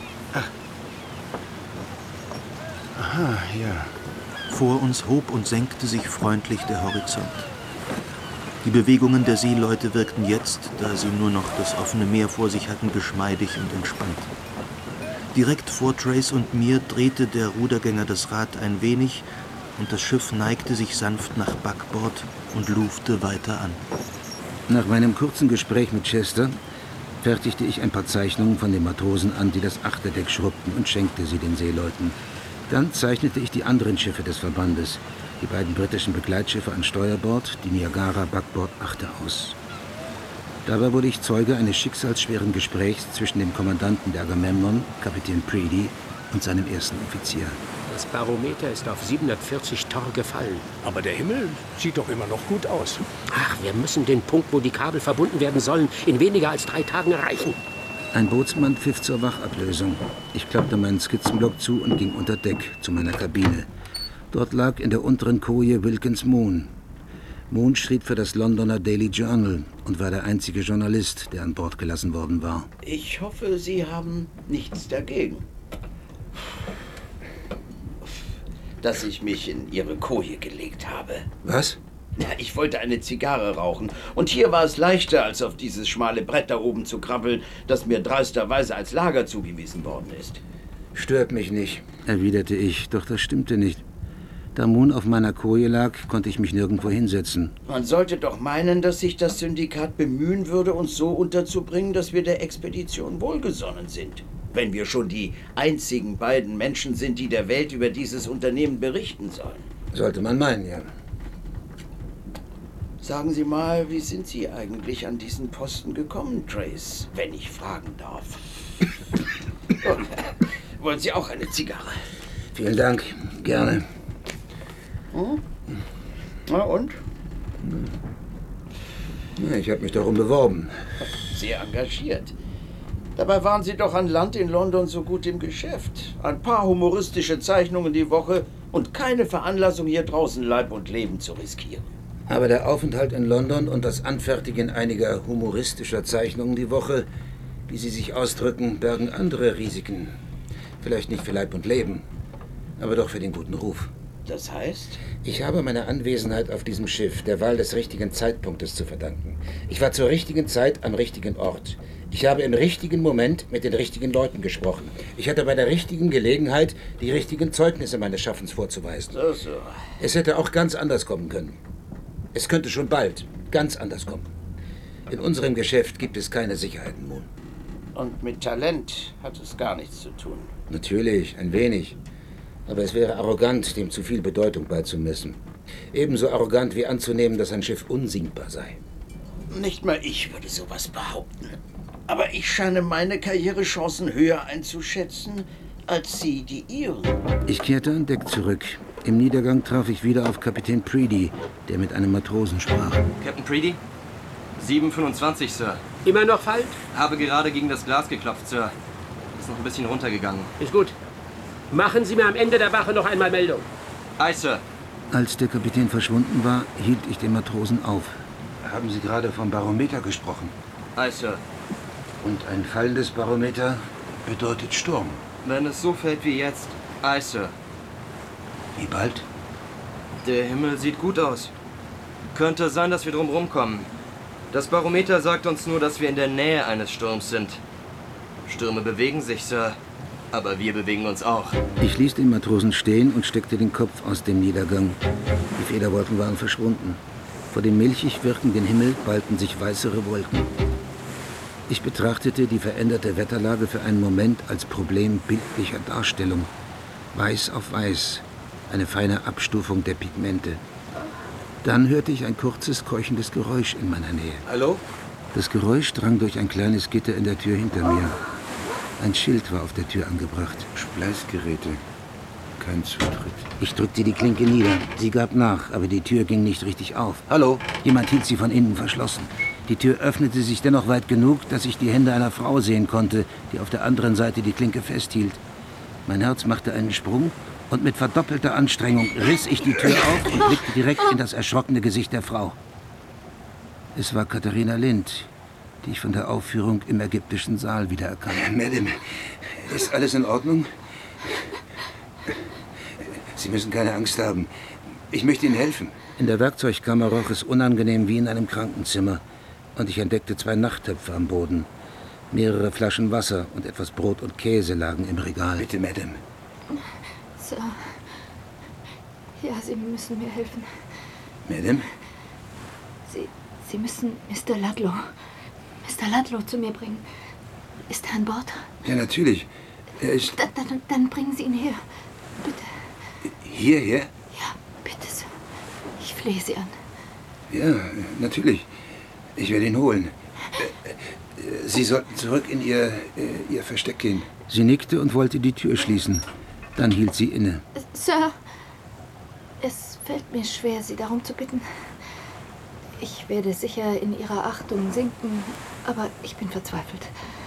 Aha, ja. Vor uns hob und senkte sich freundlich der Horizont. Die Bewegungen der Seeleute wirkten jetzt, da sie nur noch das offene Meer vor sich hatten, geschmeidig und entspannt. Direkt vor Trace und mir drehte der Rudergänger das Rad ein wenig und das Schiff neigte sich sanft nach Backbord und lufte weiter an. Nach meinem kurzen Gespräch mit Chester fertigte ich ein paar Zeichnungen von den Matrosen an, die das Achterdeck schrubbten, und schenkte sie den Seeleuten. Dann zeichnete ich die anderen Schiffe des Verbandes, die beiden britischen Begleitschiffe an Steuerbord, die Niagara Backbord achte aus. Dabei wurde ich Zeuge eines schicksalsschweren Gesprächs zwischen dem Kommandanten der Agamemnon, Kapitän Preedy, und seinem ersten Offizier. Das Barometer ist auf 740 Tor gefallen. Aber der Himmel sieht doch immer noch gut aus. Ach, wir müssen den Punkt, wo die Kabel verbunden werden sollen, in weniger als 3 Tagen erreichen. Ein Bootsmann pfiff zur Wachablösung. Ich klappte meinen Skizzenblock zu und ging unter Deck zu meiner Kabine. Dort lag in der unteren Koje Wilkins Moon. Moon schrieb für das Londoner Daily Journal und war der einzige Journalist, der an Bord gelassen worden war. Ich hoffe, Sie haben nichts dagegen, dass ich mich in Ihre Koje gelegt habe. Was? Ja, ich wollte eine Zigarre rauchen. Und hier war es leichter, als auf dieses schmale Brett da oben zu krabbeln, das mir dreisterweise als Lager zugewiesen worden ist. Stört mich nicht, erwiderte ich, doch das stimmte nicht. Da Moon auf meiner Koje lag, konnte ich mich nirgendwo hinsetzen. Man sollte doch meinen, dass sich das Syndikat bemühen würde, uns so unterzubringen, dass wir der Expedition wohlgesonnen sind. Wenn wir schon die einzigen beiden Menschen sind, die der Welt über dieses Unternehmen berichten sollen. Sollte man meinen, ja. Sagen Sie mal, wie sind Sie eigentlich an diesen Posten gekommen, Trace, wenn ich fragen darf? Wollen Sie auch eine Zigarre? Vielen Dank, gerne. Hm? Na und? Ja, ich habe mich darum beworben. Sehr engagiert. Dabei waren Sie doch an Land in London so gut im Geschäft. Ein paar humoristische Zeichnungen die Woche und keine Veranlassung, hier draußen Leib und Leben zu riskieren. Aber der Aufenthalt in London und das Anfertigen einiger humoristischer Zeichnungen die Woche, wie Sie sich ausdrücken, bergen andere Risiken. Vielleicht nicht für Leib und Leben, aber doch für den guten Ruf. Das heißt? Ich habe meine Anwesenheit auf diesem Schiff der Wahl des richtigen Zeitpunktes zu verdanken. Ich war zur richtigen Zeit am richtigen Ort. Ich habe im richtigen Moment mit den richtigen Leuten gesprochen. Ich hatte bei der richtigen Gelegenheit die richtigen Zeugnisse meines Schaffens vorzuweisen. So. Es hätte auch ganz anders kommen können. Es könnte schon bald ganz anders kommen. In unserem Geschäft gibt es keine Sicherheiten, Moon. Und mit Talent hat es gar nichts zu tun. Natürlich, ein wenig. Aber es wäre arrogant, dem zu viel Bedeutung beizumessen. Ebenso arrogant wie anzunehmen, dass ein Schiff unsinkbar sei. Nicht mal ich würde sowas behaupten. Aber ich scheine meine Karrierechancen höher einzuschätzen, als Sie die Ihren. Ich kehrte an Deck zurück. Im Niedergang traf ich wieder auf Kapitän Preedy, der mit einem Matrosen sprach. Captain Preedy? 7,25, Sir. Immer noch falsch? Habe gerade gegen das Glas geklopft, Sir. Ist noch ein bisschen runtergegangen. Ist gut. Machen Sie mir am Ende der Wache noch einmal Meldung. Aye, Sir. Als der Kapitän verschwunden war, hielt ich den Matrosen auf. Haben Sie gerade vom Barometer gesprochen? Aye, Sir. Und ein fallendes Barometer bedeutet Sturm. Wenn es so fällt wie jetzt. Aye, Sir. Wie bald? Der Himmel sieht gut aus. Könnte sein, dass wir drumherum kommen. Das Barometer sagt uns nur, dass wir in der Nähe eines Sturms sind. Stürme bewegen sich, Sir. Aber wir bewegen uns auch. Ich ließ den Matrosen stehen und steckte den Kopf aus dem Niedergang. Die Federwolken waren verschwunden. Vor dem milchig wirkenden Himmel ballten sich weißere Wolken. Ich betrachtete die veränderte Wetterlage für einen Moment als Problem bildlicher Darstellung. Weiß auf weiß, eine feine Abstufung der Pigmente. Dann hörte ich ein kurzes, keuchendes Geräusch in meiner Nähe. Hallo? Das Geräusch drang durch ein kleines Gitter in der Tür hinter mir. Ein Schild war auf der Tür angebracht. Spleißgeräte. Kein Zutritt. Ich drückte die Klinke nieder. Sie gab nach, aber die Tür ging nicht richtig auf. Hallo? Jemand hielt sie von innen verschlossen. Die Tür öffnete sich dennoch weit genug, dass ich die Hände einer Frau sehen konnte, die auf der anderen Seite die Klinke festhielt. Mein Herz machte einen Sprung und mit verdoppelter Anstrengung riss ich die Tür auf und blickte direkt in das erschrockene Gesicht der Frau. Es war Katharina Lind, die ich von der Aufführung im ägyptischen Saal wiedererkannte. Madame, ist alles in Ordnung? Sie müssen keine Angst haben. Ich möchte Ihnen helfen. In der Werkzeugkammer roch es unangenehm wie in einem Krankenzimmer. Und ich entdeckte 2 Nachttöpfe am Boden. Mehrere Flaschen Wasser und etwas Brot und Käse lagen im Regal. Bitte, Madame. Sir. Ja, Sie müssen mir helfen. Madame? Sie müssen Mr. Ludlow zu mir bringen. Ist er an Bord? Ja, natürlich. Er ist... Dann bringen Sie ihn her. Bitte. Hierher? Ja, bitte, Sir. Ich flehe Sie an. Ja, natürlich. Ich werde ihn holen. Sie sollten zurück in Ihr Versteck gehen. Sie nickte und wollte die Tür schließen. Dann hielt sie inne. Sir, es fällt mir schwer, Sie darum zu bitten. Ich werde sicher in Ihrer Achtung sinken, aber ich bin verzweifelt.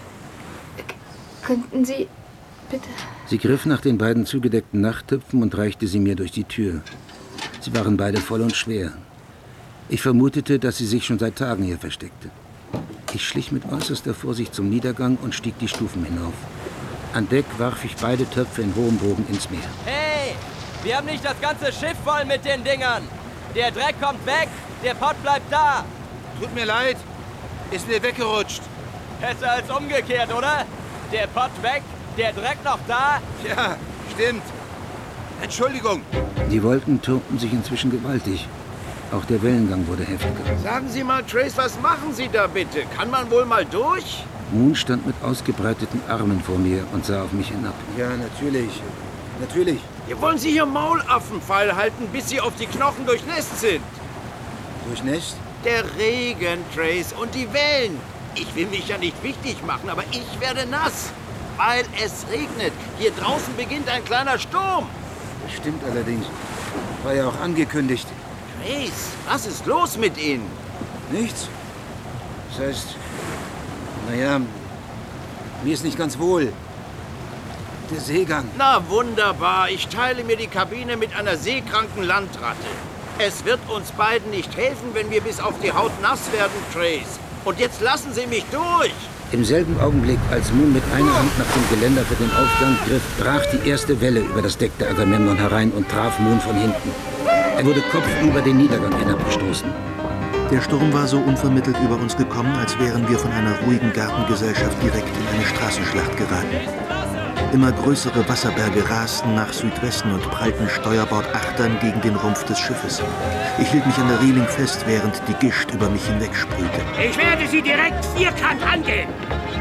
Könnten Sie bitte... Sie griff nach den beiden zugedeckten Nachttöpfen und reichte sie mir durch die Tür. Sie waren beide voll und schwer. Ich vermutete, dass sie sich schon seit Tagen hier versteckte. Ich schlich mit äußerster Vorsicht zum Niedergang und stieg die Stufen hinauf. An Deck warf ich beide Töpfe in hohem Bogen ins Meer. Hey, wir haben nicht das ganze Schiff voll mit den Dingern. Der Dreck kommt weg, der Pott bleibt da. Tut mir leid, ist mir weggerutscht. Besser als umgekehrt, oder? Der Pott weg, der Dreck noch da. Ja, stimmt. Entschuldigung. Die Wolken türmten sich inzwischen gewaltig. Auch der Wellengang wurde heftiger. Sagen Sie mal, Trace, was machen Sie da bitte? Kann man wohl mal durch? Moon stand mit ausgebreiteten Armen vor mir und sah auf mich hinab. Ja, natürlich. Natürlich. Hier wollen Sie hier Maulaffenfall halten, bis Sie auf die Knochen durchnässt sind. Durchnässt? Der Regen, Trace, und die Wellen. Ich will mich ja nicht wichtig machen, aber ich werde nass, weil es regnet. Hier draußen beginnt ein kleiner Sturm. Das stimmt allerdings. War ja auch angekündigt. Trace, was ist los mit Ihnen? Nichts. Das heißt, naja, mir ist nicht ganz wohl. Der Seegang. Na wunderbar, ich teile mir die Kabine mit einer seekranken Landratte. Es wird uns beiden nicht helfen, wenn wir bis auf die Haut nass werden, Trace. Und jetzt lassen Sie mich durch. Im selben Augenblick, als Moon mit einer Hand nach dem Geländer für den Aufgang griff, brach die erste Welle über das Deck der Agamemnon herein und traf Moon von hinten. Er wurde kopfüber den Niedergang hinabgestoßen. Der Sturm war so unvermittelt über uns gekommen, als wären wir von einer ruhigen Gartengesellschaft direkt in eine Straßenschlacht geraten. Immer größere Wasserberge rasten nach Südwesten und prallten Steuerbordachtern gegen den Rumpf des Schiffes. Ich hielt mich an der Reling fest, während die Gischt über mich hinwegsprühte. Ich werde Sie direkt vierkant angehen.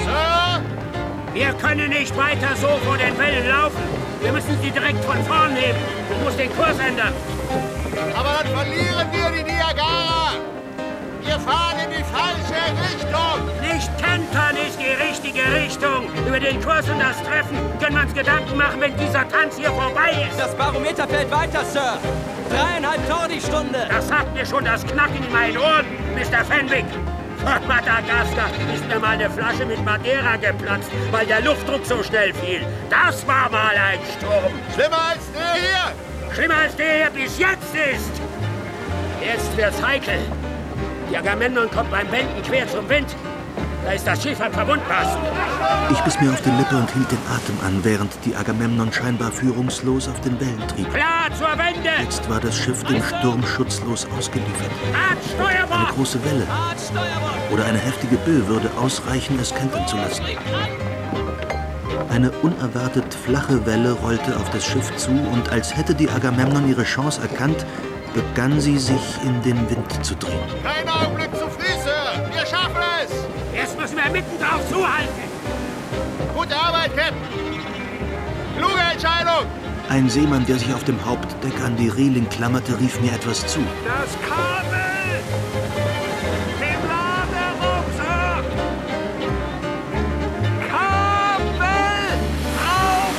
Sir? Wir können nicht weiter so vor den Wellen laufen. Wir müssen sie direkt von vorn nehmen. Du musst den Kurs ändern. Aber dann verlieren wir die Niagara. Wir fahren in die falsche Richtung. Nicht kentern ist die richtige Richtung. Über den Kurs und das Treffen können wir uns Gedanken machen, wenn dieser Tanz hier vorbei ist. Das Barometer fällt weiter, Sir. 3,5 Tor die Stunde. Das sagt mir schon das Knacken in meinen Ohren, Mr. Fenwick. Von Madagaskar ist mir mal eine Flasche mit Madeira geplatzt, weil der Luftdruck so schnell fiel. Das war mal ein Sturm. Schlimmer als der hier. Schlimmer als der hier bis jetzt ist. Jetzt wird's heikel. Die Agamemnon kommt beim Wenden quer zum Wind. Da ist das Schiff am Verwundbarsten. Ich biss mir auf die Lippe und hielt den Atem an, während die Agamemnon scheinbar führungslos auf den Wellen trieb. Klar, zur Wende! Jetzt war das Schiff dem Sturm schutzlos ausgeliefert. Steuerbord! Eine große Welle oder eine heftige Böe würde ausreichen, es kentern zu lassen. Eine unerwartet flache Welle rollte auf das Schiff zu und als hätte die Agamemnon ihre Chance erkannt, begann sie sich in den Wind zu drehen. Kein Augenblick zu früh, Sir. Wir schaffen es. Jetzt müssen wir mitten drauf zuhalten. Gute Arbeit, Captain. Kluge Entscheidung. Ein Seemann, der sich auf dem Hauptdeck an die Reling klammerte, rief mir etwas zu. Das Kabel! Dem Laderum, Sir! Kabel! Auf!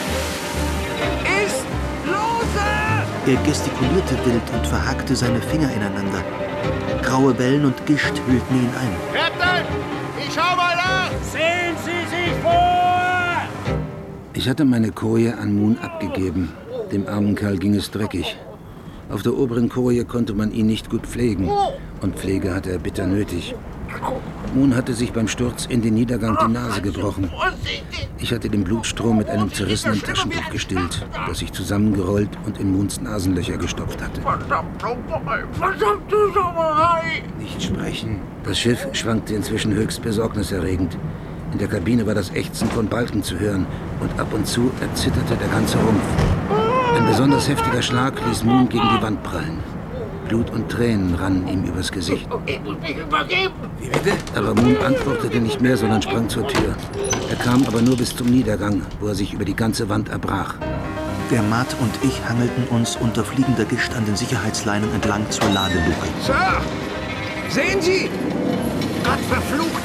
Ist lose! Er gestikulierte wild und verhackte seine Finger ineinander. Graue Wellen und Gischt hüllten ihn ein. Captain, ich schau mal nach! Sehen Sie sich vor! Ich hatte meine Koje an Moon abgegeben. Dem armen Kerl ging es dreckig. Auf der oberen Koje konnte man ihn nicht gut pflegen. Und Pflege hatte er bitter nötig. Moon hatte sich beim Sturz in den Niedergang die Nase gebrochen. Ich hatte den Blutstrom mit einem zerrissenen Taschentuch gestillt, das ich zusammengerollt und in Moons Nasenlöcher gestopft hatte. Verdammte Sauerei! Nicht sprechen. Das Schiff schwankte inzwischen höchst besorgniserregend. In der Kabine war das Ächzen von Balken zu hören und ab und zu erzitterte der ganze Rumpf. Ein besonders heftiger Schlag ließ Moon gegen die Wand prallen. Blut und Tränen rannen ihm übers Gesicht. Ich muss mich übergeben. Wie bitte? Aber Moon antwortete nicht mehr, sondern sprang zur Tür. Er kam aber nur bis zum Niedergang, wo er sich über die ganze Wand erbrach. Der Maat und ich hangelten uns unter fliegender Gischt an den Sicherheitsleinen entlang zur Ladeluke. Sir, sehen Sie! Gott verflucht!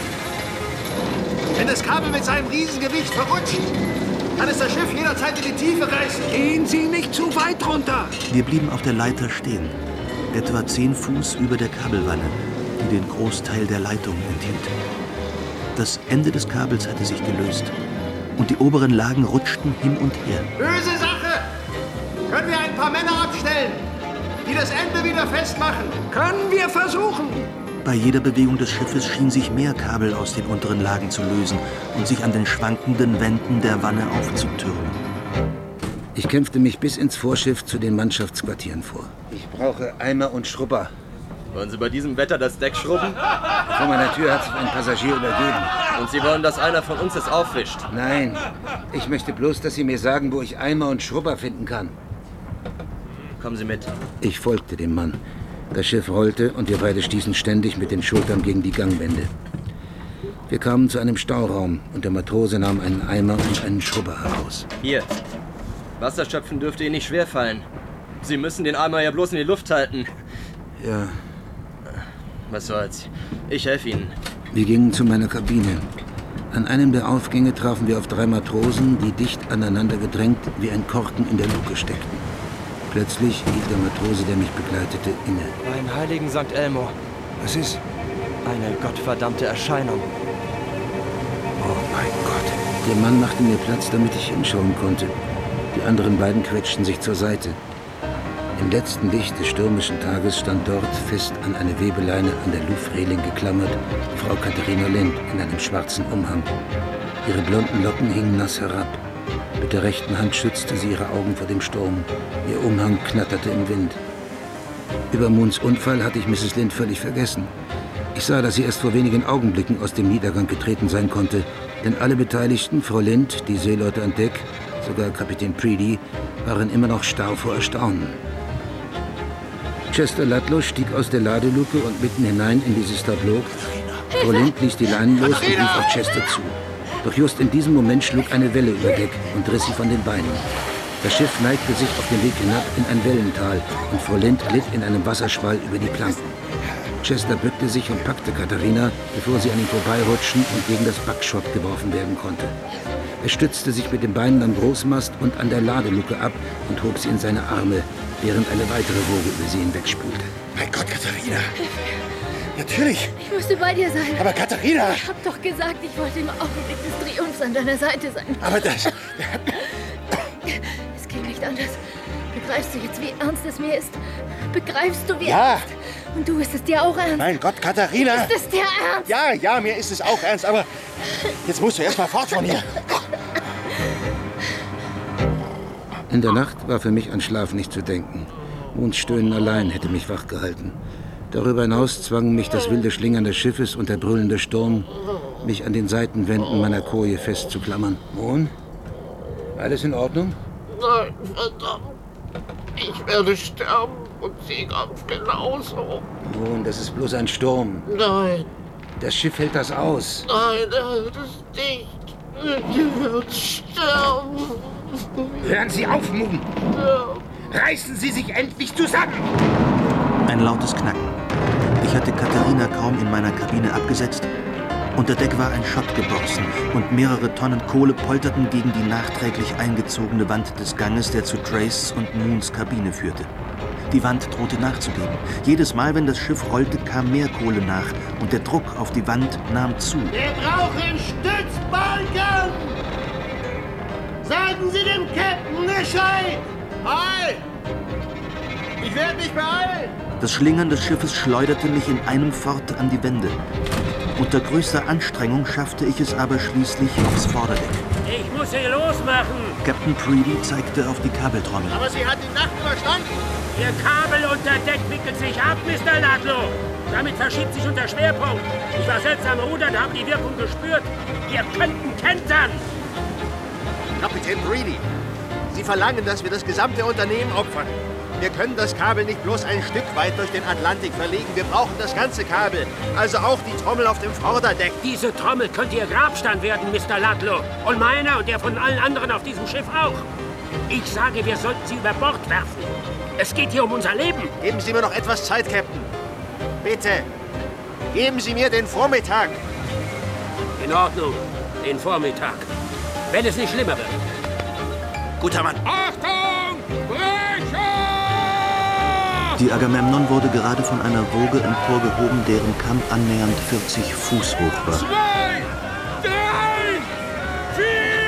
Wenn das Kabel mit seinem Riesengewicht verrutscht, kann es das Schiff jederzeit in die Tiefe reißen. Gehen Sie nicht zu weit runter! Wir blieben auf der Leiter stehen, etwa 10 Fuß über der Kabelwanne, die den Großteil der Leitung enthielt. Das Ende des Kabels hatte sich gelöst und die oberen Lagen rutschten hin und her. Böse Sache! Können wir ein paar Männer abstellen, die das Ende wieder festmachen? Können wir versuchen! Bei jeder Bewegung des Schiffes schien sich mehr Kabel aus den unteren Lagen zu lösen und sich an den schwankenden Wänden der Wanne aufzutürmen. Ich kämpfte mich bis ins Vorschiff zu den Mannschaftsquartieren vor. Ich brauche Eimer und Schrubber. Wollen Sie bei diesem Wetter das Deck schrubben? Vor meiner Tür hat sich ein Passagier übergeben. Und Sie wollen, dass einer von uns es aufwischt? Nein, ich möchte bloß, dass Sie mir sagen, wo ich Eimer und Schrubber finden kann. Kommen Sie mit. Ich folgte dem Mann. Das Schiff rollte und wir beide stießen ständig mit den Schultern gegen die Gangwände. Wir kamen zu einem Stauraum und der Matrose nahm einen Eimer und einen Schrubber heraus. Hier. Wasser schöpfen dürfte Ihnen nicht schwerfallen. Sie müssen den Eimer ja bloß in die Luft halten. Ja. Was soll's. Ich helfe Ihnen. Wir gingen zu meiner Kabine. An einem der Aufgänge trafen wir auf 3 Matrosen, die dicht aneinander gedrängt wie ein Korken in der Luke steckten. Plötzlich hielt der Matrose, der mich begleitete, inne. Beim heiligen St. Elmo. Was ist? Eine gottverdammte Erscheinung. Oh mein Gott. Der Mann machte mir Platz, damit ich hinschauen konnte. Die anderen beiden quetschten sich zur Seite. Im letzten Licht des stürmischen Tages stand dort, fest an eine Webeleine an der Louvre-Reling geklammert, Frau Katharina Lind in einem schwarzen Umhang. Ihre blonden Locken hingen nass herab. Mit der rechten Hand schützte sie ihre Augen vor dem Sturm. Ihr Umhang knatterte im Wind. Über Moons Unfall hatte ich Mrs. Lind völlig vergessen. Ich sah, dass sie erst vor wenigen Augenblicken aus dem Niedergang getreten sein konnte, denn alle Beteiligten, Frau Lind, die Seeleute an Deck, sogar Kapitän Preedy, waren immer noch starr vor Erstaunen. Chester Ludlow stieg aus der Ladeluke und mitten hinein in dieses Tableau. Frau Lind ließ die Leinen los und rief auf Chester zu. Doch just in diesem Moment schlug eine Welle über Deck und riss sie von den Beinen. Das Schiff neigte sich auf dem Weg hinab in ein Wellental und Frau Lind glitt in einem Wasserschwall über die Planken. Chester bückte sich und packte Katharina, bevor sie an ihm vorbeirutschen und gegen das Backschott geworfen werden konnte. Er stützte sich mit den Beinen am Großmast und an der Ladeluke ab und hob sie in seine Arme, während eine weitere Woge über sie hinwegspülte. Mein Gott, Katharina! Natürlich! Ich musste bei dir sein. Aber Katharina! Ich hab doch gesagt, ich wollte im Augenblick des Triumphs an deiner Seite sein. Aber das... Es geht nicht anders. Begreifst du jetzt, wie ernst es mir ist? Begreifst du, wie Ja. ernst? Und du ist es dir auch ernst? Mein Gott, Katharina! Ist es dir ernst? Ja, mir ist es auch ernst, aber jetzt musst du erst mal fort von hier. In der Nacht war für mich an Schlaf nicht zu denken. Moons Stöhnen allein hätte mich wachgehalten. Darüber hinaus zwangen mich das wilde Schlingern des Schiffes und der brüllende Sturm, mich an den Seitenwänden meiner Koje festzuklammern. Moon? Alles in Ordnung? Nein, verdammt. Ich werde sterben und sie ganz genauso. Moon, das ist bloß ein Sturm. Nein. Das Schiff hält das aus. Nein, er hält es nicht. Sie wird sterben. Hören Sie auf, Moon! Reißen Sie sich endlich zusammen! Ein lautes Knacken. Ich hatte Katharina kaum in meiner Kabine abgesetzt. Unter Deck war ein Schott geborsten und mehrere Tonnen Kohle polterten gegen die nachträglich eingezogene Wand des Ganges, der zu Trace und Moons Kabine führte. Die Wand drohte nachzugeben. Jedes Mal, wenn das Schiff rollte, kam mehr Kohle nach und der Druck auf die Wand nahm zu. Wir brauchen Stützbalken! Sagen Sie dem Captain Bescheid! Hi! Ich werde mich beeilen! Das Schlingern des Schiffes schleuderte mich in einem Fort an die Wände. Unter größter Anstrengung schaffte ich es aber schließlich aufs Vorderdeck. Ich muss sie losmachen. Captain Preedy zeigte auf die Kabeltrommel. Aber sie hat die Nacht überstanden! Ihr Kabel unter Deck wickelt sich ab, Mr. Ludlow. Damit verschiebt sich unser Schwerpunkt. Ich war selbst am Ruder und habe die Wirkung gespürt. Wir könnten kentern. Kapitän Preedy, Sie verlangen, dass wir das gesamte Unternehmen opfern. Wir können das Kabel nicht bloß ein Stück weit durch den Atlantik verlegen. Wir brauchen das ganze Kabel, also auch die Trommel auf dem Vorderdeck. Diese Trommel könnte Ihr Grabstein werden, Mr. Ludlow. Und meiner und der von allen anderen auf diesem Schiff auch. Ich sage, wir sollten sie über Bord werfen. Es geht hier um unser Leben. Geben Sie mir noch etwas Zeit, Captain. Bitte, geben Sie mir den Vormittag. In Ordnung, den Vormittag. Wenn es nicht schlimmer wird. Guter Mann. Achtung! Brecher! Die Agamemnon wurde gerade von einer Woge emporgehoben, deren Kamm annähernd 40 Fuß hoch war. 2, 3, 4!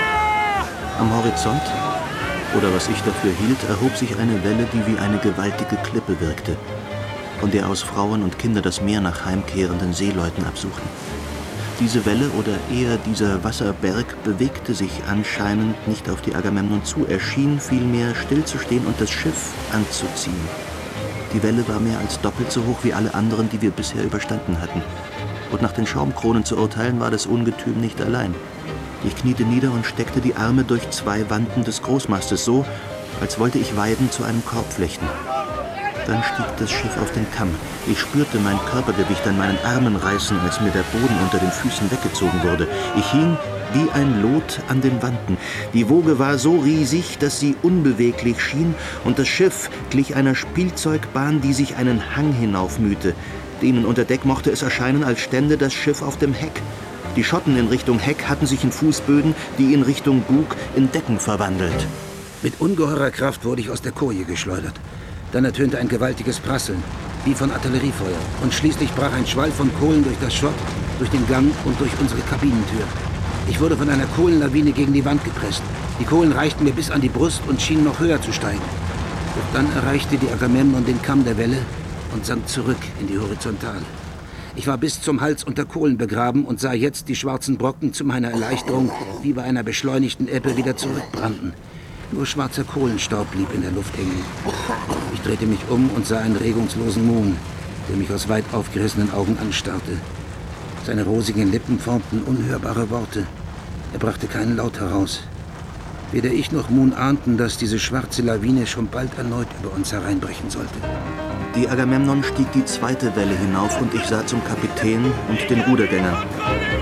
Am Horizont, oder was ich dafür hielt, erhob sich eine Welle, die wie eine gewaltige Klippe wirkte, von der aus Frauen und Kinder das Meer nach heimkehrenden Seeleuten absuchten. Diese Welle, oder eher dieser Wasserberg, bewegte sich anscheinend nicht auf die Agamemnon zu. Er schien vielmehr stillzustehen und das Schiff anzuziehen. Die Welle war mehr als doppelt so hoch wie alle anderen, die wir bisher überstanden hatten. Und nach den Schaumkronen zu urteilen, war das Ungetüm nicht allein. Ich kniete nieder und steckte die Arme durch 2 Wanden des Großmastes, so, als wollte ich Weiden zu einem Korb flechten. Dann stieg das Schiff auf den Kamm. Ich spürte mein Körpergewicht an meinen Armen reißen, als mir der Boden unter den Füßen weggezogen wurde. Ich hing wie ein Lot an den Wanden. Die Woge war so riesig, dass sie unbeweglich schien, und das Schiff glich einer Spielzeugbahn, die sich einen Hang hinaufmühte. Denen unter Deck mochte es erscheinen, als stände das Schiff auf dem Heck. Die Schotten in Richtung Heck hatten sich in Fußböden, die in Richtung Bug in Decken verwandelt. Mit ungeheurer Kraft wurde ich aus der Koje geschleudert. Dann ertönte ein gewaltiges Prasseln, wie von Artilleriefeuer. Und schließlich brach ein Schwall von Kohlen durch das Schott, durch den Gang und durch unsere Kabinentür. Ich wurde von einer Kohlenlawine gegen die Wand gepresst. Die Kohlen reichten mir bis an die Brust und schienen noch höher zu steigen. Doch dann erreichte die Agamemnon den Kamm der Welle und sank zurück in die Horizontale. Ich war bis zum Hals unter Kohlen begraben und sah jetzt die schwarzen Brocken zu meiner Erleichterung wie bei einer beschleunigten Ebbe wieder zurückbrannten. Nur schwarzer Kohlenstaub blieb in der Luft hängen. Ich drehte mich um und sah einen regungslosen Moon, der mich aus weit aufgerissenen Augen anstarrte. Seine rosigen Lippen formten unhörbare Worte. Er brachte keinen Laut heraus. Weder ich noch Moon ahnten, dass diese schwarze Lawine schon bald erneut über uns hereinbrechen sollte. Die Agamemnon stieg die 2. Welle hinauf und ich sah zum Kapitän und den Rudergängern.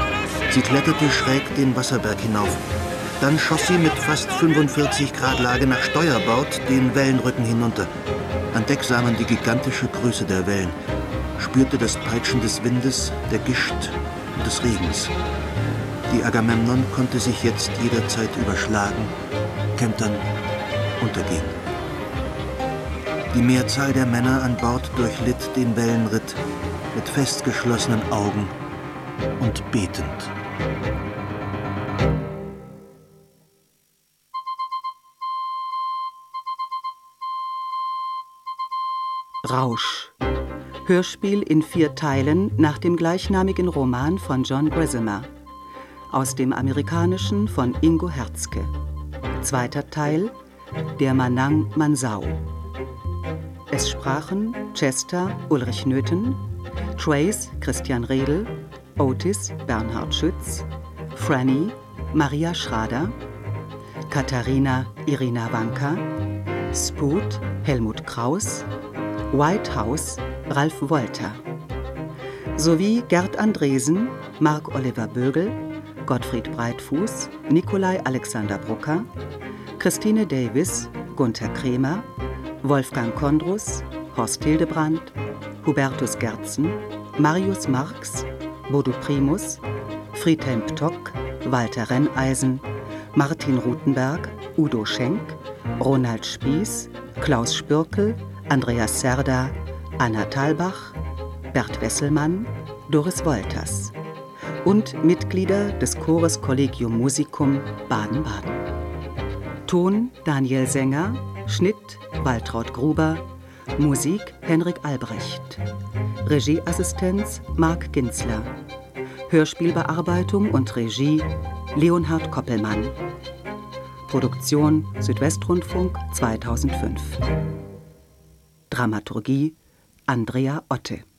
Sie kletterte schräg den Wasserberg hinauf. Dann schoss sie mit fast 45 Grad Lage nach Steuerbord den Wellenrücken hinunter. An Deck sah man die gigantische Größe der Wellen, spürte das Peitschen des Windes, der Gischt und des Regens. Die Agamemnon konnte sich jetzt jederzeit überschlagen, kentern, untergehen. Die Mehrzahl der Männer an Bord durchlitt den Wellenritt mit festgeschlossenen Augen und betend. Rausch. Hörspiel in 4 Teilen nach dem gleichnamigen Roman von John Grisham. Aus dem Amerikanischen von Ingo Herzke. 2. Teil, Der Manang Mansau. Es sprachen Chester Ulrich Nöthen, Trace Christian Redl, Otis Bernhard Schütz, Franny Maria Schrader, Katharina Irina Wanka, Spoot Helmut Kraus, White House Ralf Wolter, sowie Gerd Andresen, Marc Oliver Bögel, Gottfried Breitfuß, Nikolai Alexander Brucker, Christine Davis, Gunther Kremer, Wolfgang Kondrus, Horst Hildebrand, Hubertus Gerzen, Marius Marx, Bodo Primus, Friedhelm Ptock, Walter Renneisen, Martin Rutenberg, Udo Schenk, Ronald Spieß, Klaus Spürkel, Andreas Serda, Anna Thalbach, Bert Wesselmann, Doris Wolters und Mitglieder des Chores Collegium Musicum Baden-Baden. Ton Daniel Sänger, Schnitt Waltraud Gruber, Musik Henrik Albrecht, Regieassistenz Marc Ginzler, Hörspielbearbeitung und Regie Leonhard Koppelmann. Produktion Südwestrundfunk 2005. Dramaturgie Andrea Otte.